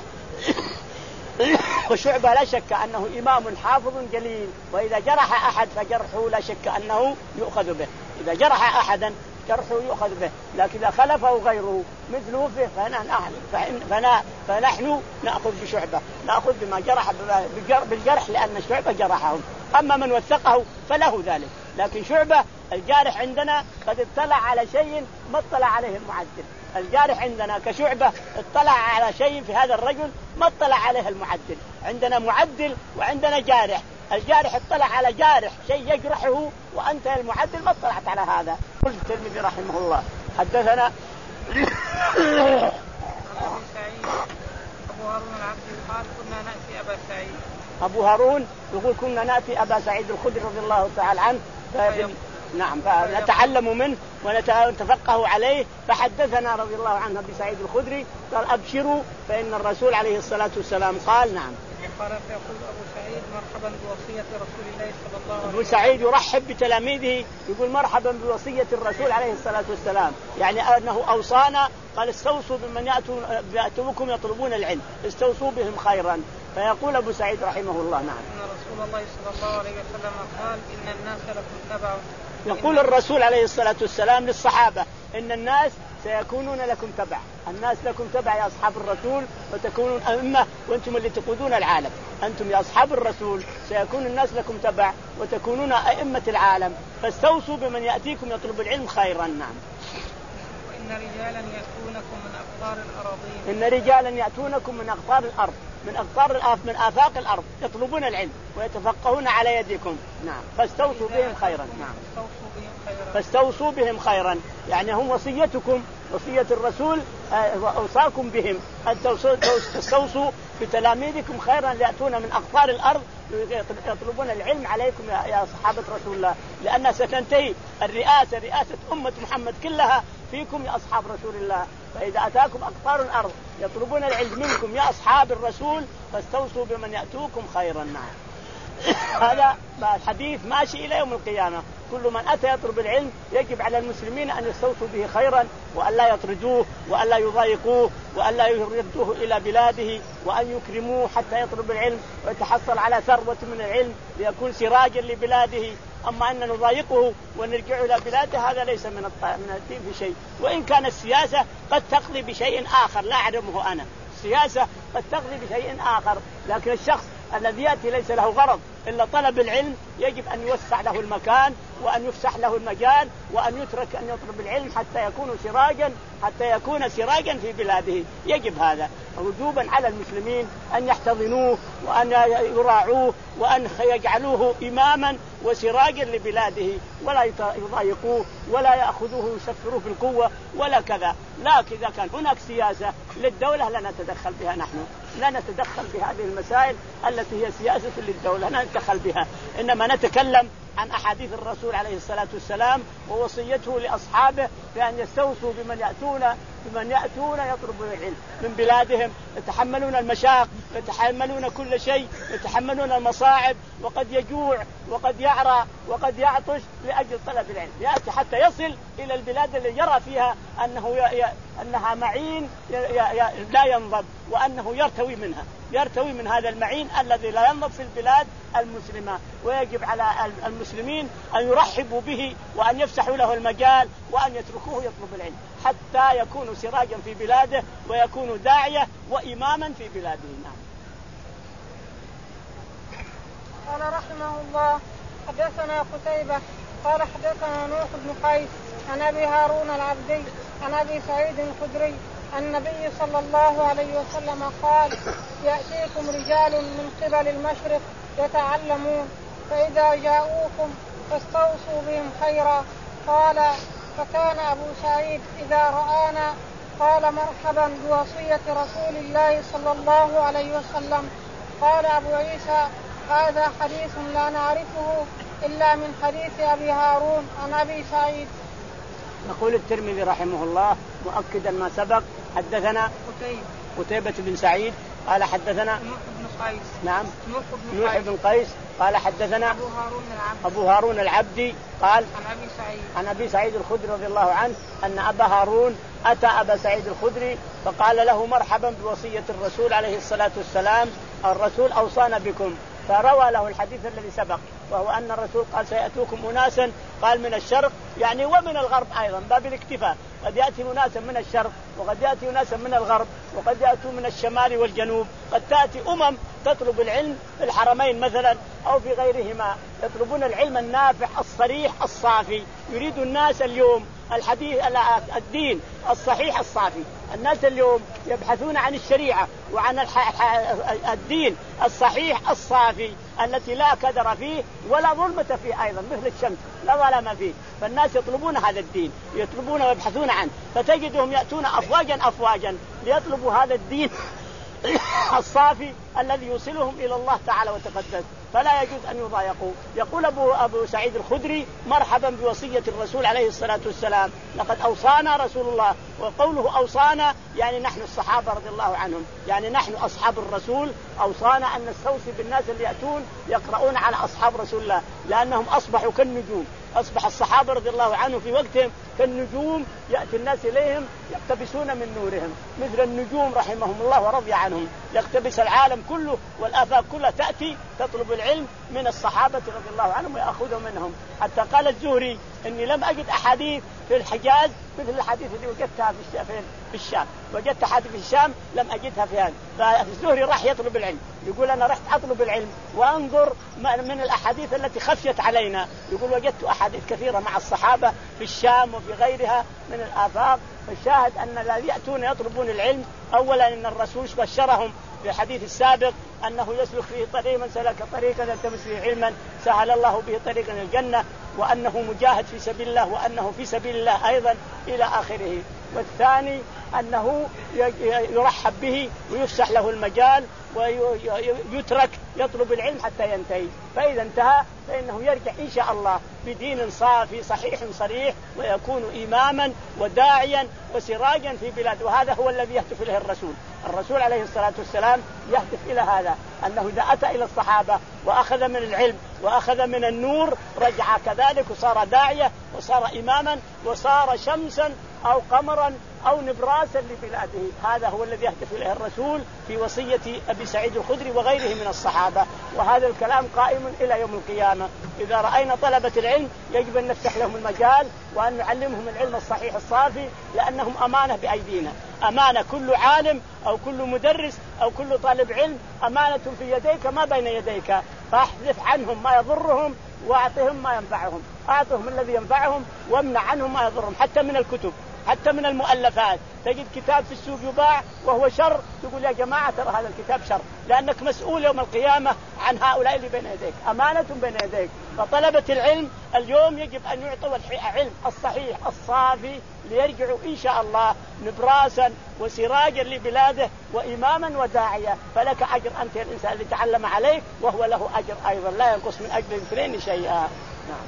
وشعبة لا شك أنه إمام حافظ جليل وإذا جرح أحد فجرحه لا شك أنه يؤخذ به. إذا جرح أحدا جرحه يؤخذ به. لكن إذا خلفه غيره مثله فنحن, فنحن نأخذ بشعبة نأخذ بما جرح بالجرح لأن شعبة جرحهم. أما من وثقه فله ذلك. لكن شعبة الجارح عندنا قد اطلع على شيء ما اطلع عليه المعدل. الجارح عندنا كشعبة اطلع على شيء في هذا الرجل ما اطلع عليه المعدل. عندنا معدل وعندنا جارح. الجارح اطلع على جارح شيء يجرحه وأنت المعدل ما اطلعت على هذا. قلت الترمذي رحمه الله حدثنا
أبو هارون العبدي قال كنا نأتي أبا سعيد.
أبو هارون يقول كنا نأتي أبا سعيد الخدري رضي الله تعالى عنه نعم فنتعلم منه ونتفقه عليه. فحدثنا رضي الله عنه أبي سعيد الخدري قال أبشروا فإن الرسول عليه الصلاة والسلام قال نعم.
قال فيقول أبو سعيد مرحبا بوصية رسول الله صلى الله عليه وسلم.
أبو سعيد يرحب بتلاميذه يقول مرحبا بوصية الرسول عليه الصلاة والسلام يعني أنه أوصانا قال استوصوا بمن يأتوكم يطلبون العلم استوصوا بهم خيرا. فيقول أبو سعيد رحمه الله نعم
إن رسول الله صلى الله عليه وسلم قال إن الناس لكم تبع.
يقول الرسول عليه الصلاة والسلام للصحابة إن الناس سيكونون لكم تبع. الناس لكم تبع يا أصحاب الرسول وتكونون أئمة وأنتم اللي تقودون العالم. أنتم يا أصحاب الرسول سيكون الناس لكم تبع وتكونون أئمة العالم فاستوصوا بمن يأتيكم يطلب العلم خيرا. نعم.
وإن رجالا يأتونكم من أقطار الأراضين.
إن رجالا يأتونكم من أقطار الأرض من أقطار الآف من آفاق الأرض يطلبون العلم ويتفقهون على يدكم. نعم فاستوصوا بهم خيرا. نعم فاستوصوا بهم خيرا يعني هم وصيتكم وصية الرسول أوصاكم بهم أن تستوصوا بتلاميذكم خيرا ليأتون من أقطار الأرض يطلبون العلم عليكم يا صحابة رسول الله لأنها ستنتهي الرئاسة رئاسة أمة محمد كلها فيكم يا أصحاب رسول الله. فإذا أتاكم أقطار الأرض يطلبون العلم منكم يا أصحاب الرسول فاستوصوا بمن يأتوكم خيرا. نعم. هذا الحديث ماشي إلى يوم القيامة. كل من أتى يطلب العلم يجب على المسلمين أن يستوصوا به خيرا وأن لا يطردوه وأن لا يضايقوه وأن لا يردوه إلى بلاده وأن يكرموه حتى يطلب العلم ويتحصل على ثروة من العلم ليكون سراجا لبلاده. أما أن نضايقه ونرجع إلى بلاده هذا ليس من الدين في شيء. وإن كان السياسة قد تقضي بشيء آخر لا أعلمه أنا. السياسة قد تقضي بشيء آخر لكن الشخص الذي يأتي ليس له غرض إلا طلب العلم يجب أن يوسع له المكان وأن يفسح له المجال وأن يترك أن يطلب العلم حتى يكون سراجا حتى يكون سراجا في بلاده. يجب هذا وجوبا على المسلمين أن يحتضنوه وأن يراعوه وأن يجعلوه إماما وسراجا لبلاده ولا يضايقوه ولا يأخذوه يسفروه بالقوة ولا كذا. لكن إذا كان هناك سياسة للدولة لا نتدخل بها. نحن لا نتدخل بهذه المسائل التي هي سياسة للدولة لا نتدخل بها. إنما نتكلم عن أحاديث الرسول عليه الصلاة والسلام ووصيته لأصحابه بأن يستوصوا بمن يأتون بمن يأتون يطلبون العلم من بلادهم يتحملون المشاق يتحملون كل شيء يتحملون المصاعب وقد يجوع وقد يعرى وقد يعطش لأجل طلب العلم، يأتي حتى يصل إلى البلاد اللي يرى فيها أنه ي... ي... أنها معين ي... ي... لا ينضب، وأنه يرتوي منها، يرتوي من هذا المعين الذي لا ينضب في البلاد المسلمة. ويجب على المسلمين أن يرحبوا به وأن يفسحوا له المجال وأن يتركوه يطلب العلم حتى يكون سراجا في بلاده ويكون داعية وإماما في بلاده. نعم.
قال رحمه الله حدثنا قتيبة قال حدثنا نوح بن قيس عن أبي هارون العبدي عن أبي سعيد الخدري عن النبي صلى الله عليه وسلم قال يأتيكم رجال من قبل المشرق يتعلمون فإذا جاءوكم فاستوصوا بهم خيرا. قال فكان أبو سعيد إذا رآنا قال مرحبا بوصية رسول الله صلى الله عليه وسلم. قال أبو عيسى هذا حديث لا نعرفه إلا من حديث أبي هارون عن أبي سعيد.
يقول الترمذي رحمه الله مؤكدا ما سبق حدثنا قتيبة بن سعيد قال حدثنا
نوح بن قيس
نعم
نوح بن,
نوح بن قيس قال حدثنا
أبو هارون العبدي
أبو هارون العبدي قال
عن أبي سعيد
عن أبي سعيد الخدري رضي الله عنه أن أبا هارون أتى أبا سعيد الخدري فقال له مرحبا بوصية الرسول عليه الصلاة والسلام، الرسول أوصانا بكم، فروى له الحديث الذي سبق وهو أن الرسول قال سيأتوكم أناسا قال من الشرق يعني ومن الغرب أيضا باب الاكتفاء، قد يأتي أناسا من الشرق وقد يأتي أناسا من الغرب وقد يأتوا من الشمال والجنوب، قد تأتي أمم تطلب العلم في الحرمين مثلا أو في غيرهما يطلبون العلم النافع الصريح الصافي. يريد الناس اليوم الحديث الدين الصحيح الصافي، الناس اليوم يبحثون عن الشريعة وعن الدين الصحيح الصافي التي لا كدر فيه ولا ظلمة فيه أيضا مثل الشمس لا ظلم فيه، فالناس يطلبون هذا الدين يطلبون ويبحثون عنه، فتجدهم يأتون أفواجا أفواجا ليطلبوا هذا الدين الصافي الذي يوصلهم إلى الله تعالى وتقدس، فلا يجوز أن يضايقوا. يقول أبو, أبو سعيد الخدري مرحبا بوصية الرسول عليه الصلاة والسلام، لقد أوصانا رسول الله، وقوله أوصانا يعني نحن الصحابة رضي الله عنهم، يعني نحن أصحاب الرسول أوصانا أن نستوصي بالناس اللي يأتون يقرؤون على أصحاب رسول الله لأنهم أصبحوا كالنجوم، أصبح الصحابة رضي الله عنهم في وقتهم كالنجوم يأتي الناس إليهم يقتبسون من نورهم مثل النجوم رحمهم الله ورضي عنهم، يقتبس العالم كله والآفاق كلها تأتي تطلب العلم من الصحابة رضي الله عنهم ويأخذه منهم. حتى قال الزهري إني لم أجد أحاديث في الحجاز مثل الحديث اللي وجدتها في الشام، وجدت حادث في الشام لم أجدها في هذا. فالزهري راح يطلب العلم يقول أنا رحت أطلب العلم وأنظر من الأحاديث التي خفيت علينا، يقول وجدت أحاديث كثيرة مع الصحابة في الشام وفي غيرها من الآفاق. فالشاهد أن الذين يأتون يطلبون العلم أولا إن الرسول بشرهم في الحديث السابق أنه يسلك فيه طريق من سلك طريقا يلتمس فيه علما سهل الله به طريقا الجنة، وأنه مجاهد في سبيل الله وأنه في سبيل الله أيضا إلى آخره. والثاني أنه يرحب به ويفسح له المجال ويترك يطلب العلم حتى ينتهي، فإذا انتهى فإنه يرجع إن شاء الله بدين صافي صحيح صريح ويكون إماما وداعيا وسراجا في بلاد. وهذا هو الذي يهدف إليه الرسول الرسول عليه الصلاة والسلام، يهدف إلى هذا أنه إذا أتى إلى الصحابة وأخذ من العلم وأخذ من النور رجع كذلك وصار داعية وصار إماما وصار شمسا أو قمرا أو نبراسا لبلاده. هذا هو الذي يهدف إليه الرسول في وصية أبي سعيد الخدري وغيره من الصحابة، وهذا الكلام قائم إلى يوم القيامة. إذا رأينا طلبة العلم يجب أن نفتح لهم المجال وأن نعلمهم العلم الصحيح الصافي، لأنهم أمانة بأيدينا، أمانة كل عالم أو كل مدرس أو كل طالب علم أمانة في يديك ما بين يديك، فاحذف عنهم ما يضرهم وأعطهم ما ينفعهم، أعطهم الذي ينفعهم وامنع عنهم ما يضرهم. حتى من الكتب حتى من المؤلفات تجد كتاب في السوق يباع وهو شر، تقول يا جماعة ترى هذا الكتاب شر، لأنك مسؤول يوم القيامة عن هؤلاء اللي بين يديك، أمانة بين يديك. فطلبة العلم اليوم يجب أن يعطوا العلم الصحيح الصافي ليرجعوا إن شاء الله نبراسا وسراجا لبلاده وإماما وداعيا، فلك أجر أنت الإنسان اللي تعلم عليك وهو له أجر أيضا لا ينقص من أجر الاثنين شيئا. نعم.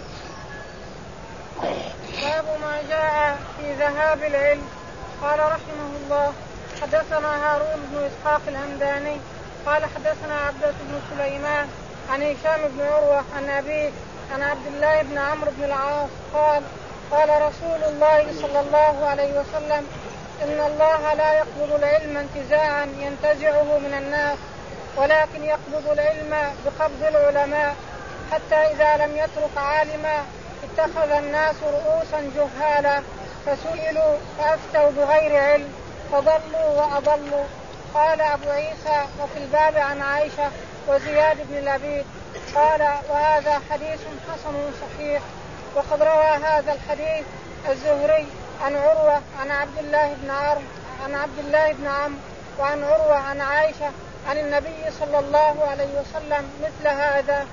باب ما جاء في ذهاب العلم. قال رحمه الله حدثنا هارون بن إسحاق الهمداني قال حدثنا عبدة بن سليمان عن هشام بن عروة عن أبيه عن عبد الله بن عمرو بن العاص قال قال رسول الله صلى الله عليه وسلم إن الله لا يقبض العلم انتزاعا ينتزعه من الناس ولكن يقبض العلم بقبض العلماء حتى إذا لم يترك عالما اتخذ الناس رؤوسا جهالا فسئلوا فأفتوا بغير علم فضلوا وأضلوا. قال أبو عيسى وفي الباب عن عائشة وزياد بن لبيد قال وهذا حديث حسن صحيح. وقد روى هذا الحديث الزهري عن عروة عن عبد الله بن عمرو عن عبد الله بن عمرو وعن عروة عن عائشة عن النبي صلى الله عليه وسلم مثل هذا.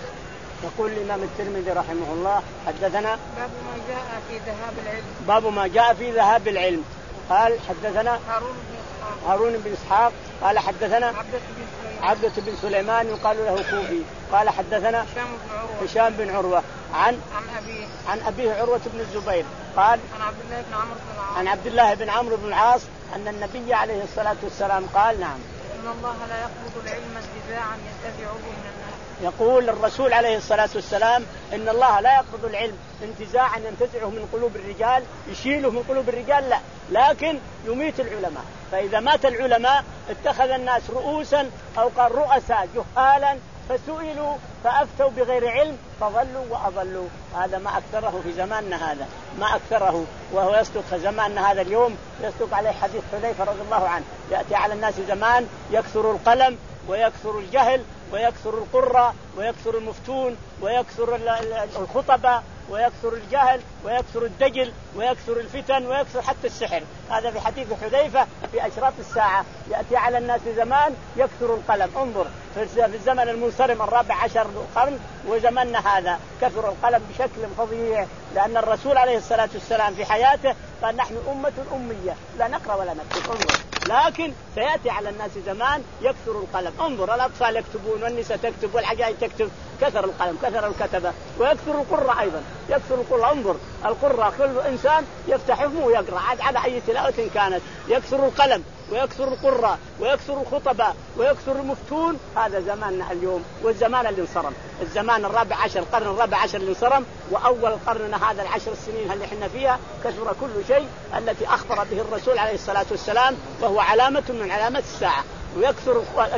يقول الإمام الترمذي رحمه الله حدثنا
باب ما جاء في ذهاب العلم
باب ما جاء في ذهاب العلم. قال حدثنا
هارون بن إسحاق
هارون بن إسحاق قال حدثنا
عبدة بن سليمان
عبدة بن سليمان يقال له كوفي قال حدثنا
هشام بن عروة
هشام بن عروة عن
عن أبيه
عن أبيه عروة بن الزبير قال
عن عبد الله بن عمرو بن العاص
عن عبد الله بن عمرو بن العاص أن النبي عليه الصلاة والسلام قال نعم
إن الله لا يقبض العلم انتزاعا ينتزعه من الناس.
يقول الرسول عليه الصلاة والسلام إن الله لا يقبض العلم انتزاعا ينتزعه من قلوب الرجال يشيله من قلوب الرجال لا لكن يميت العلماء. فإذا مات العلماء اتخذ الناس رؤوسا أو قال رؤساء جهالا فسئلوا فأفتوا بغير علم فضلوا وأضلوا. هذا ما أكثره في زماننا هذا ما أكثره وهو يصدق زماننا هذا اليوم يصدق عليه حديث حذيفة رضي الله عنه يأتي على الناس زمان يكثر القلم ويكثر الجهل ويكثر القرة ويكثر المفتون ويكثر الخطبة ويكثر الجهل ويكثر الدجل ويكثر الفتن ويكثر حتى السحر. هذا في حديث حذيفة في أشراط الساعة يأتي على الناس زمان يكثر القلم. انظر في الزمن المنصرم الرابع عشر قرن وزمننا هذا كثر القلم بشكل فظيع لأن الرسول عليه الصلاة والسلام في حياته قال نحن أمة أمية لا نقرأ ولا نكتب. انظر لكن سيأتي على الناس زمان يكثر القلم. انظر الأطفال يكتبون والنساء تكتب والعجائز تكتب كثر القلم كثر الكتبة ويكثر القرة أيضا يكثر القرة. انظر القرة كل إنسان يفتح فمه ويقرأ على أي تلاوة كانت. يكثر القلم ويكثر القرة ويكثر الخطبة ويكثر المفتون. هذا زماننا اليوم والزمان اللي انصرم الزمان الرابع عشر القرن الرابع عشر اللي انصرم وأول قرننا هذا العشر السنين اللي احنا فيها كثر كل شيء التي أخبر به الرسول عليه الصلاة والسلام وهو علامة من علامات الساعة. ويكثر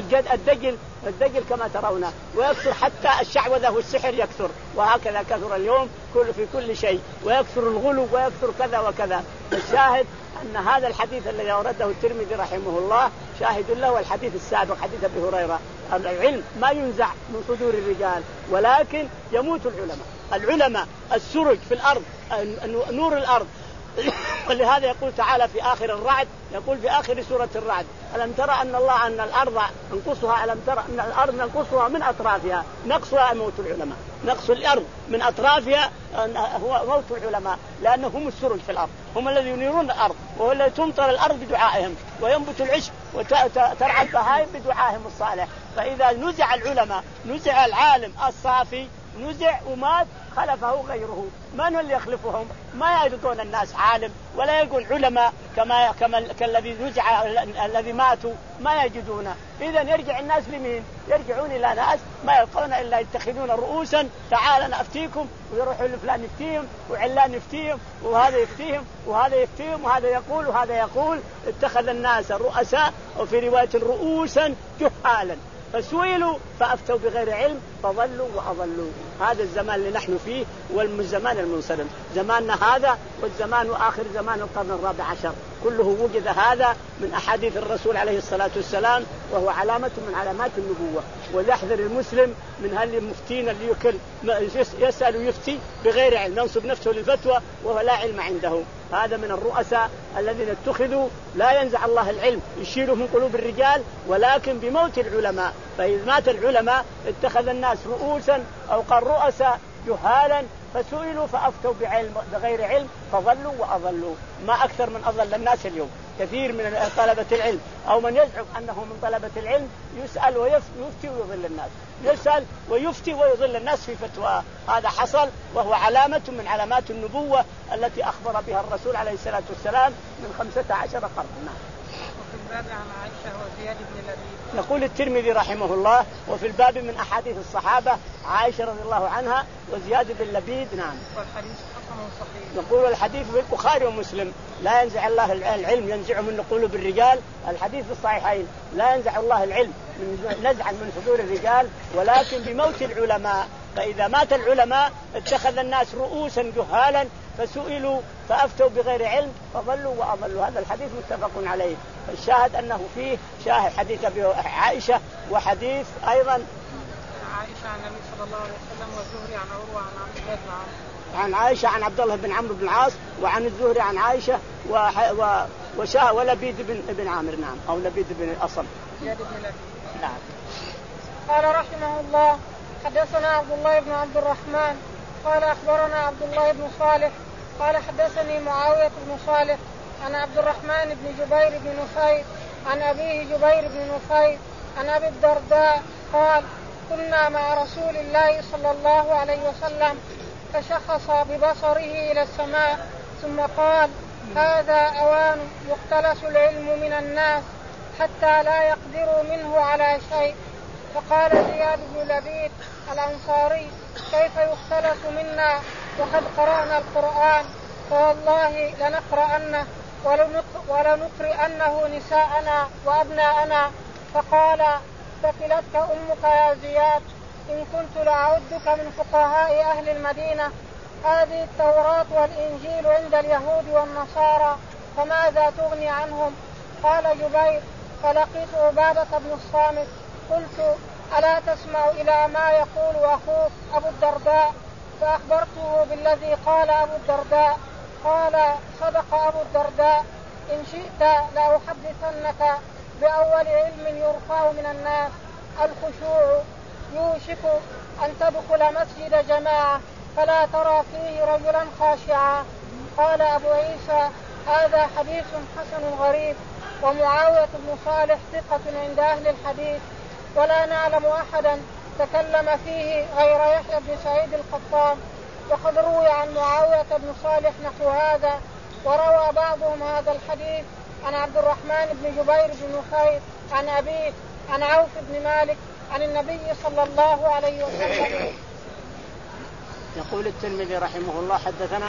الدجل الدجل كما ترون ويكثر حتى الشعوذة والسحر يكثر وهكذا كثر اليوم كل في كل شيء ويكثر الغلو ويكثر كذا وكذا. الشاهد أن هذا الحديث الذي أورده الترمذي رحمه الله شاهد له والحديث السابق حديث أبي هريرة. العلم ما ينزع من صدور الرجال ولكن يموت العلماء. العلماء السرج في الأرض نور الأرض. ولهذا يقول تعالى في آخر الرعد يقول في آخر سورة الرعد ألم ترى أن الله أن الأرض انقصها ألم ترى أن الأرض ننقصها من أطرافها. نقصها موت العلماء. نقص الأرض من أطرافها هو موت العلماء لأنهم هم السرج في الأرض هم الذين ينيرون الأرض وهو الذي تمطر الأرض بدعائهم وينبت العشب وترعى البهائم بدعائهم الصالح. فإذا نزع العلماء نزع العالم الصافي نزع ومات خلفه غيره. من هو اللي يخلفهم؟ ما يلقون الناس عالم ولا يقول علماء كما كما كالذي نزع الذي ماتوا ما يجدونه. إذا يرجع الناس لمين؟ يرجعون إلى ناس ما يلقون إلا يتخذون رؤوسا تعال أنا أفتيكم ويروحوا لفلان يفتيهم وعلان يفتيهم وهذا يفتيهم وهذا يفتيهم وهذا يقول وهذا يقول. اتخذ الناس رؤساء وفي رواية رؤوسا جهالا فسئلوا فأفتوا بغير علم فضلوا وأضلوا. هذا الزمان اللي نحن فيه والزمان المنصرم زماننا هذا والزمان آخر زمان القرن الرابع عشر كله وجد هذا من أحاديث الرسول عليه الصلاة والسلام وهو علامة من علامات النبوة. وليحذر المسلم من هل المفتين اللي يكل يسأل ويفتي بغير علم ينصب نفسه للفتوى وهو لا علم عنده. هذا من الرؤساء الذين اتخذوا لا ينزع الله العلم يشيله من قلوب الرجال ولكن بموت العلماء. فإذا مات العلماء اتخذ الناس رؤوسا أو قال رؤساء جهالا فسئلوا فأفتوا بعلم بغير علم فضلوا وأضلوا. ما أكثر من أضل الناس اليوم. كثير من طلبة العلم أو من يزعم أنه من طلبة العلم يسأل ويفتي ويضل الناس يسأل ويفتي ويضل الناس في فتوى. هذا حصل وهو علامة من علامات النبوة التي أخبر بها الرسول عليه الصلاة والسلام من خمسة عشر قرنا.
وفي الباب عن عائشة وزياد بن لبيد.
يقول الترمذي رحمه الله وفي الباب من أحاديث الصحابة عائشة رضي الله عنها وزياد بن لبيد. نعم.
والحديث حسن صحيح.
يقول الحديث في البخاري ومسلم لا ينزع الله العلم ينزعه من قلوب الرجال. الحديث في الصحيحين لا ينزع الله العلم من نزعا من صدور الرجال ولكن بموت العلماء. فإذا مات العلماء اتخذ الناس رؤوسا جهالا فسئلوا فأفتوا بغير علم فضلوا وأضلوا. هذا الحديث متفق عليه. الشاهد أنه فيه شاهد حديث عائشة وحديث أيضا
عائشة عن النبي صلى الله عليه وسلم والزهري عن عروة عن عبد الله بن عمرو.
عن عائشة عن عبد الله بن عمرو بن العاص وعن الزهري عن عائشة وح... و... وشاه ولبيد بن ابن عامر. نعم. أو لبيد بن الأصم.
زياد بن لبيد.
نعم.
قال رحمه الله حدثنا عبد الله بن عبد الرحمن قال أخبرنا عبد الله بن صالح قال حدثني معاوية بن صالح عن عبد الرحمن بن جبير بن نفيل عن أبيه جبير بن نفيل عن أبي الدرداء قال كنا مع رسول الله صلى الله عليه وسلم فشخص ببصره إلى السماء ثم قال هذا أوان يقتلس العلم من الناس حتى لا يقدروا منه على شيء. فقال زياد بن لبيد الأنصاري كيف يختلف منا وقد قرأنا القرآن فوالله لنقرأنه ولنقرئنه نساءنا وأبناءنا. فقال ثقلتك أمك يا زياد إن كنت لأعدك من فقهاء أهل المدينة. هذه التوراة والإنجيل عند اليهود والنصارى فماذا تغني عنهم؟ قال جبير فلقيت عبادة بن الصامت قلت ألا تسمع إلى ما يقول أخوك أبو الدرداء؟ فأخبرته بالذي قال أبو الدرداء. قال صدق أبو الدرداء إن شئت لأحدثنك بأول علم يرفع من الناس الخشوع. يوشك أن تدخل مسجد جماعة فلا ترى فيه رجلا خاشعا. قال أبو عيسى هذا حديث حسن غريب. ومعاوية بن صالح ثقة عند أهل الحديث ولا نعلم أحدا تكلم فيه غير يحيى بن سعيد القطان. وقد روي عن معاوية بن صالح نحو هذا وروى بعضهم هذا الحديث عن عبد الرحمن بن جبير بن نفيل عن أبيه عن عوف بن مالك عن النبي صلى الله عليه وسلم.
يقول الترمذي رحمه الله حدثنا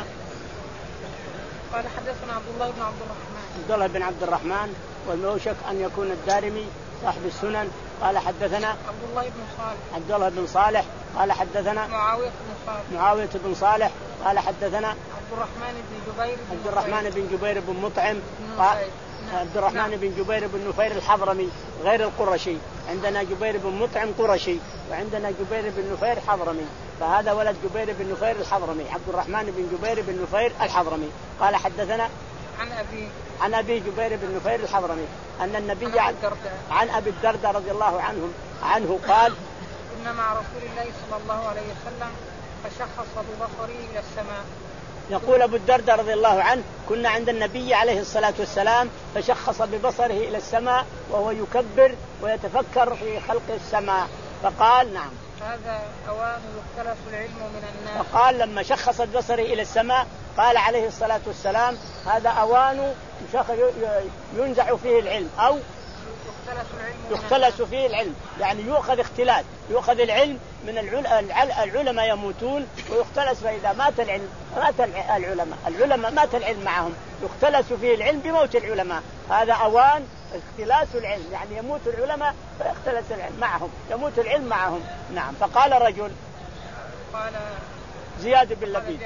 قال حدثنا عبد الله بن عبد الرحمن
عبد الله بن عبد الرحمن والموشك أن يكون الدارمي صاحب السنن قال حدثنا
عبد الله بن صالح
عبد الله بن صالح قال حدثنا
معاوية بن صالح
معاوية بن صالح قال حدثنا
عبد الرحمن بن جبير بن
عبد الرحمن بن جبير بن مطعم
قال
عبد الرحمن بن جبير بن نفير الحضرمي غير القرشي. عندنا جبير بن مطعم قرشي وعندنا جبير بن نفير حضرمي. فهذا ولد جبير بن نفير الحضرمي عبد الرحمن بن جبير بن نفير الحضرمي قال حدثنا
عن أبي
عن أبي جبير بن نفير الحضرمي أن النبي عن, عن أبي الدرداء رضي الله عنهم عنه قال
إن مع رسول الله صلى الله عليه وسلم فشخص ببصره إلى السماء.
يقول أبو الدرداء رضي الله عنه كنا عند النبي عليه الصلاة والسلام فشخص ببصره إلى السماء وهو يكبر ويتفكر في خلق السماء فقال نعم
هذا أوان يختلف العلم من الناس.
فقال لما شخص ببصره إلى السماء قال عليه الصلاة والسلام هذا أوان ينزع فيه العلم أو يختلس فيه العلم يعني يؤخذ اختلاس يؤخذ العلم من العلماء يموتون ويختلس. فإذا مات العلم مات العلماء العلماء مات العلم معهم يختلس فيه العلم بموت العلماء. هذا أوان اختلاس العلم يعني يموت العلماء فيختلس العلم معهم يموت العلم معهم. نعم. فقال رجل
قال
زياد بن لبيد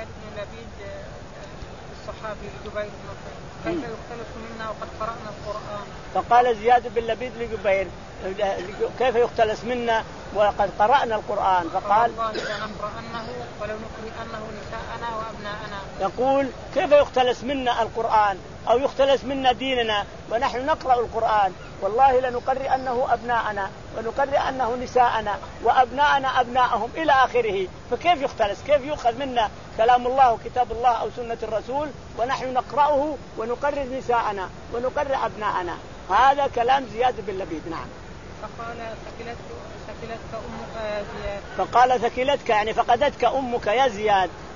الصحابي جبير بن نفيل كيف يختلف منا وقد قرأنا القرآن.
فقال زياد بن لبيد لجبير كيف يختلس منا وقد قرأنا القرآن. فقال
والله لنقرأنه ولنقرئنه نساءنا وأبناءنا.
يقول كيف يختلس منا القرآن أو يختلس منا ديننا ونحن نقرأ القرآن والله لنقرئنه أبناءنا ونقرئنه نساءنا وأبناءنا أبناءهم إلى آخره. فكيف يختلس كيف يؤخذ منا كلام الله وكتاب الله أو سنة الرسول ونحن نقرأه ونقرئ نساءنا ونقرئ أبناءنا. هذا كلام زياد بن لبيد. نعم.
فقال ثقلتك ثقلتك أمك يا زياد.
فقال ثقلتك يعني فقدتك أمك يا زياد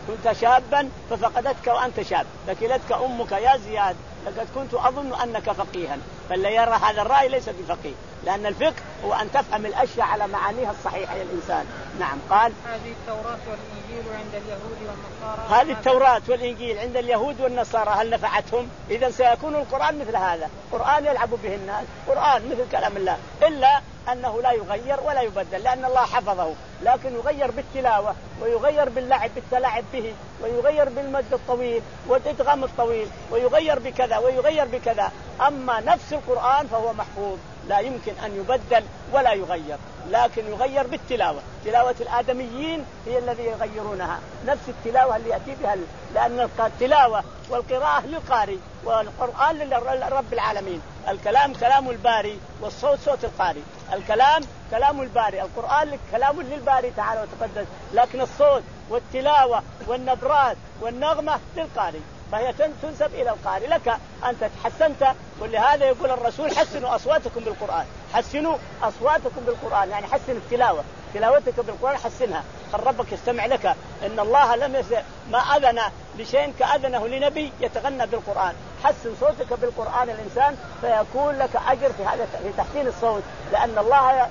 كنت شابا ففقدتك وأنت شاب، ثكلتك أمك يا زياد لقد كنت أظن أنك فقيها. فاللي يرى هذا الرأي ليس بفقيه، لأن الفقه هو أن تفهم الأشياء على معانيها الصحيحة يا الإنسان. نعم. قال
هذه التوراة والإنجيل عند اليهود والنصارى.
هذه التوراة والإنجيل عند اليهود والنصارى هل نفعتهم؟ إذا سيكون القرآن مثل هذا، قرآن يلعب به الناس، قرآن مثل كلام الله، إلا أنه لا يغير ولا يبدل لأن الله حفظه، لكن يغير بالتلاوة ويغير باللعب بالتلاعب به ويغير بالمد الطويل والإدغام الطويل ويغير بكذا ويغير بكذا. أما نفس القرآن فهو محفوظ لا يمكن أن يبدل ولا يغير، لكن يغير بالتلاوة. تلاوة الآدميين هي الذي يغيرونها، نفس التلاوة اللي يأتي بها، لأن التلاوة والقراءة للقارئ والقرآن لرب العالمين. الكلام كلام الباري والصوت صوت القارئ. الكلام كلام الباري، القرآن كلام للباري تعالى وتقدس، لكن الصوت والتلاوة والنبرات والنغمة للقارئ، فهي تنسب إلى القارئ. لك أنت حسنت، ولهذا يقول الرسول حسنوا أصواتكم بالقرآن، حسنوا أصواتكم بالقرآن، يعني حسن التلاوة، تلاوتك بالقرآن حسنها، خل ربك يستمع لك. إن الله لم يس... ما أذن لشيء كأذنه لنبي يتغنى بالقرآن. حسن صوتك بالقرآن الإنسان فيكون لك أجر في هذا في تحسين الصوت، لأن الله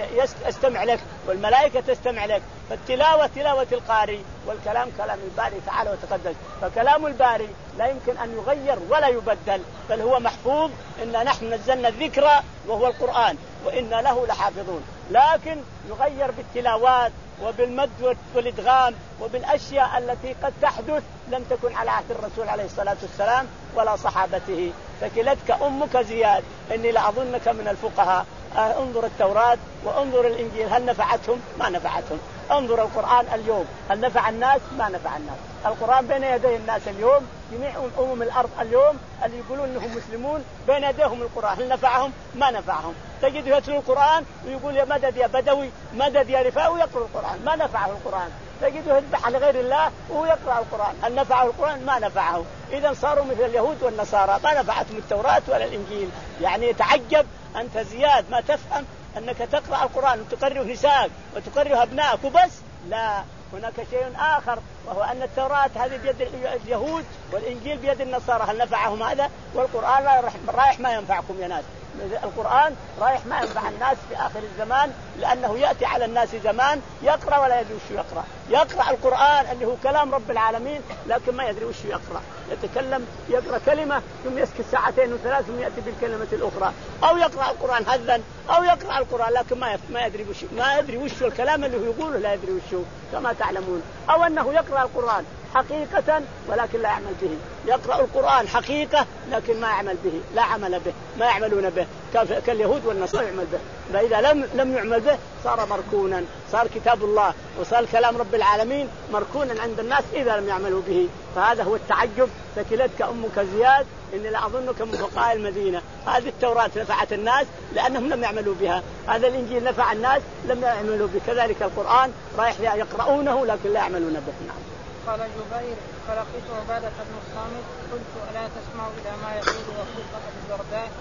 يستمع لك والملائكة تستمع لك. فالتلاوة تلاوة القارئ والكلام كلام الباري تعالى وتقدس. فكلام الباري لا يمكن أن يغير ولا يبدل، بل هو محفوظ. إن نحن نزلنا الذكر وهو القرآن وإنا له لحافظون، لكن يغير بالتلاوات وبالمد والإدغام وبالأشياء التي قد تحدث لم تكن على عهد الرسول عليه الصلاة والسلام ولا صحابته. فكلتك أمك زياد إني لأظنك من الفقهاء. انظر التوراة وانظر الإنجيل هل نفعتهم؟ ما نفعتهم. انظر القرآن اليوم هل نفع الناس؟ ما نفع الناس. القرآن بين يدي الناس اليوم، جميع أمم الأرض اليوم اللي يقولون أنهم مسلمون بين يديهم القرآن، هل نفعهم؟ ما نفعهم. تجد يتلو القرآن ويقول يا مدد يا بدوي مدد يا رفاء ويقرأ القرآن، ما نفعه القرآن. تجده يذبح لغير الله وهو يقرأ القرآن، هل نفعه القرآن؟ ما نفعه. إذا صاروا مثل اليهود والنصارى، ما نفعتهم التوراة ولا الإنجيل. يعني يتعجب أنت زياد ما تفهم أنك تقرأ القرآن وتقرأه نساءك وتقرأه أبنائك وبس، لا، هناك شيء آخر، وهو أن التوراة هذه بيد اليهود والإنجيل بيد النصارى، هل نفعهم هذا؟ والقرآن رايح ما ينفعكم يا ناس. القرآن رايح ما ينفع الناس في آخر الزمان، لأنه يأتي على الناس زمان يقرأ ولا يدري وش يقرأ. يقرأ القرآن اللي هو كلام رب العالمين لكن ما يدري وش يقرأ، يتكلم يقرأ كلمة ثم يسكت ساعتين وثلاث ثم يأتي بالكلمة الأخرى، أو يقرأ القرآن هذا أو يقرأ القرآن لكن ما ما يدري وش ما يدري وش الكلام اللي هو يقوله، لا يدري وش كما تعلمون. أو أنه يقرأ القرآن حقيقة ولكن لا يعمل به، يقرأ القرآن حقيقة لكن ما يعمل به، لا عمل به، ما يعملون به كاليهود والنصارى يعمل به. فإذا لم لم يعمل به صار مركونا، صار كتاب الله وصار كلام رب العالمين مركونا عند الناس إذا لم يعملوا به. فهذا هو التعجب. فكلتك أمك زياد إني لأظنك من فقهاء المدينة. هذه التوراة نفعت الناس لأنهم لم يعملوا بها، هذا الإنجيل نفع الناس لم يعملوا به، كذلك القرآن رايح يقرؤونه لكن لا يعملون به. نعم.
قال جبير فلقيت عبادة بن الصامت قلت ألا تسمع إلى ما يقول وصدق أبو الدرداء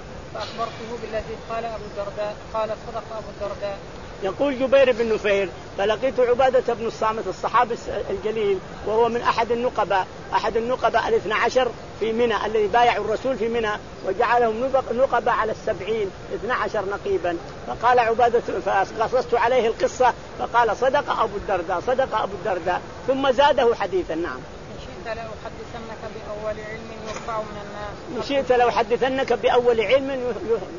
فأخبرته بالذي قال أبو الدرداء قال صدق أبو الدرداء.
يقول جبير بن نفير فلقيت عبادة بن الصامت الصحابي الجليل وهو من أحد النقباء أحد النقباء الاثنى عشر في منى الذي بايعوا الرسول في منى وجعلهم نقباء على السبعين اثنى عشر نقيبا. فقال عبادة فقصصت عليه القصة فقال صدق أبو الدرداء صدق أبو الدرداء ثم زاده حديثا. نعم.
إن شئت لأحدثنك بأول علم يرفع من الناس.
إن شئت لأحدثنك بأول علم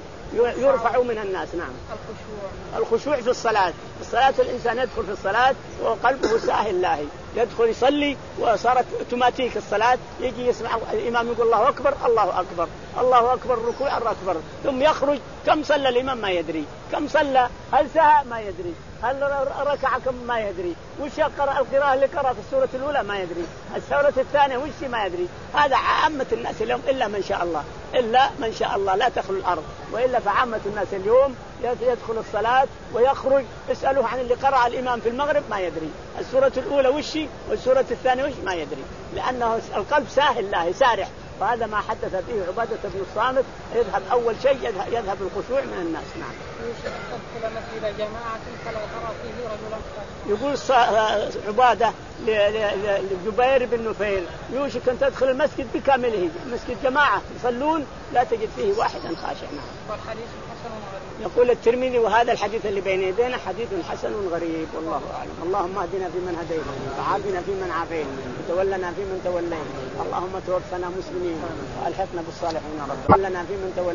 يرفع من الناس. نعم.
الخشوع
الخشوع في الصلاة. الصلاة الإنسان يدخل في الصلاة وقلبه ساهل لاهي، يدخل يصلي وصارت اوتوماتيك الصلاة، يجي يسمع الإمام يقول الله أكبر الله أكبر الله أكبر الركوع الأكبر، ثم يخرج كم صلى الإمام ما يدري، كم صلى هل سهى ما يدري، هل ركع كم ما يدري، وش قرأ القراءة اللي قرأ في السورة الأولى ما يدري، السورة الثانية وش ما يدري. هذا عامة الناس اليوم إلا من شاء الله، إلا من شاء الله لا تخلو الأرض، وإلا فعامة الناس اليوم يدخل الصلاة ويخرج اسألوه عن اللي قرأ الإمام في المغرب ما يدري، السورة الأولى وش والسورة الثانية وش ما يدري، لأنه القلب ساهل الله سارح وهذا ما حدث به عبادة بن الصامت، يذهب أول شيء يذهب الخشوع من الناس. نعم.
تدخل مسجد جماعة فلا ترى فيه رجلا.
يقول عبادة لجبير بن نفيل يوشك أن تدخل المسجد بكامله، مسجد جماعة يصلون لا تجد فيه واحدا خاشع.
والحديث حسن غريب.
يقول الترمذي وهذا الحديث اللي بين يدينا حديث حسن غريب والله أعلم. اللهم اهدنا فيمن هديت وعافنا فيمن عافيت وتولنا فيمن توليت، اللهم توفنا مسلمين وألحقنا بالصالحين، رب لنا فيمن توليت.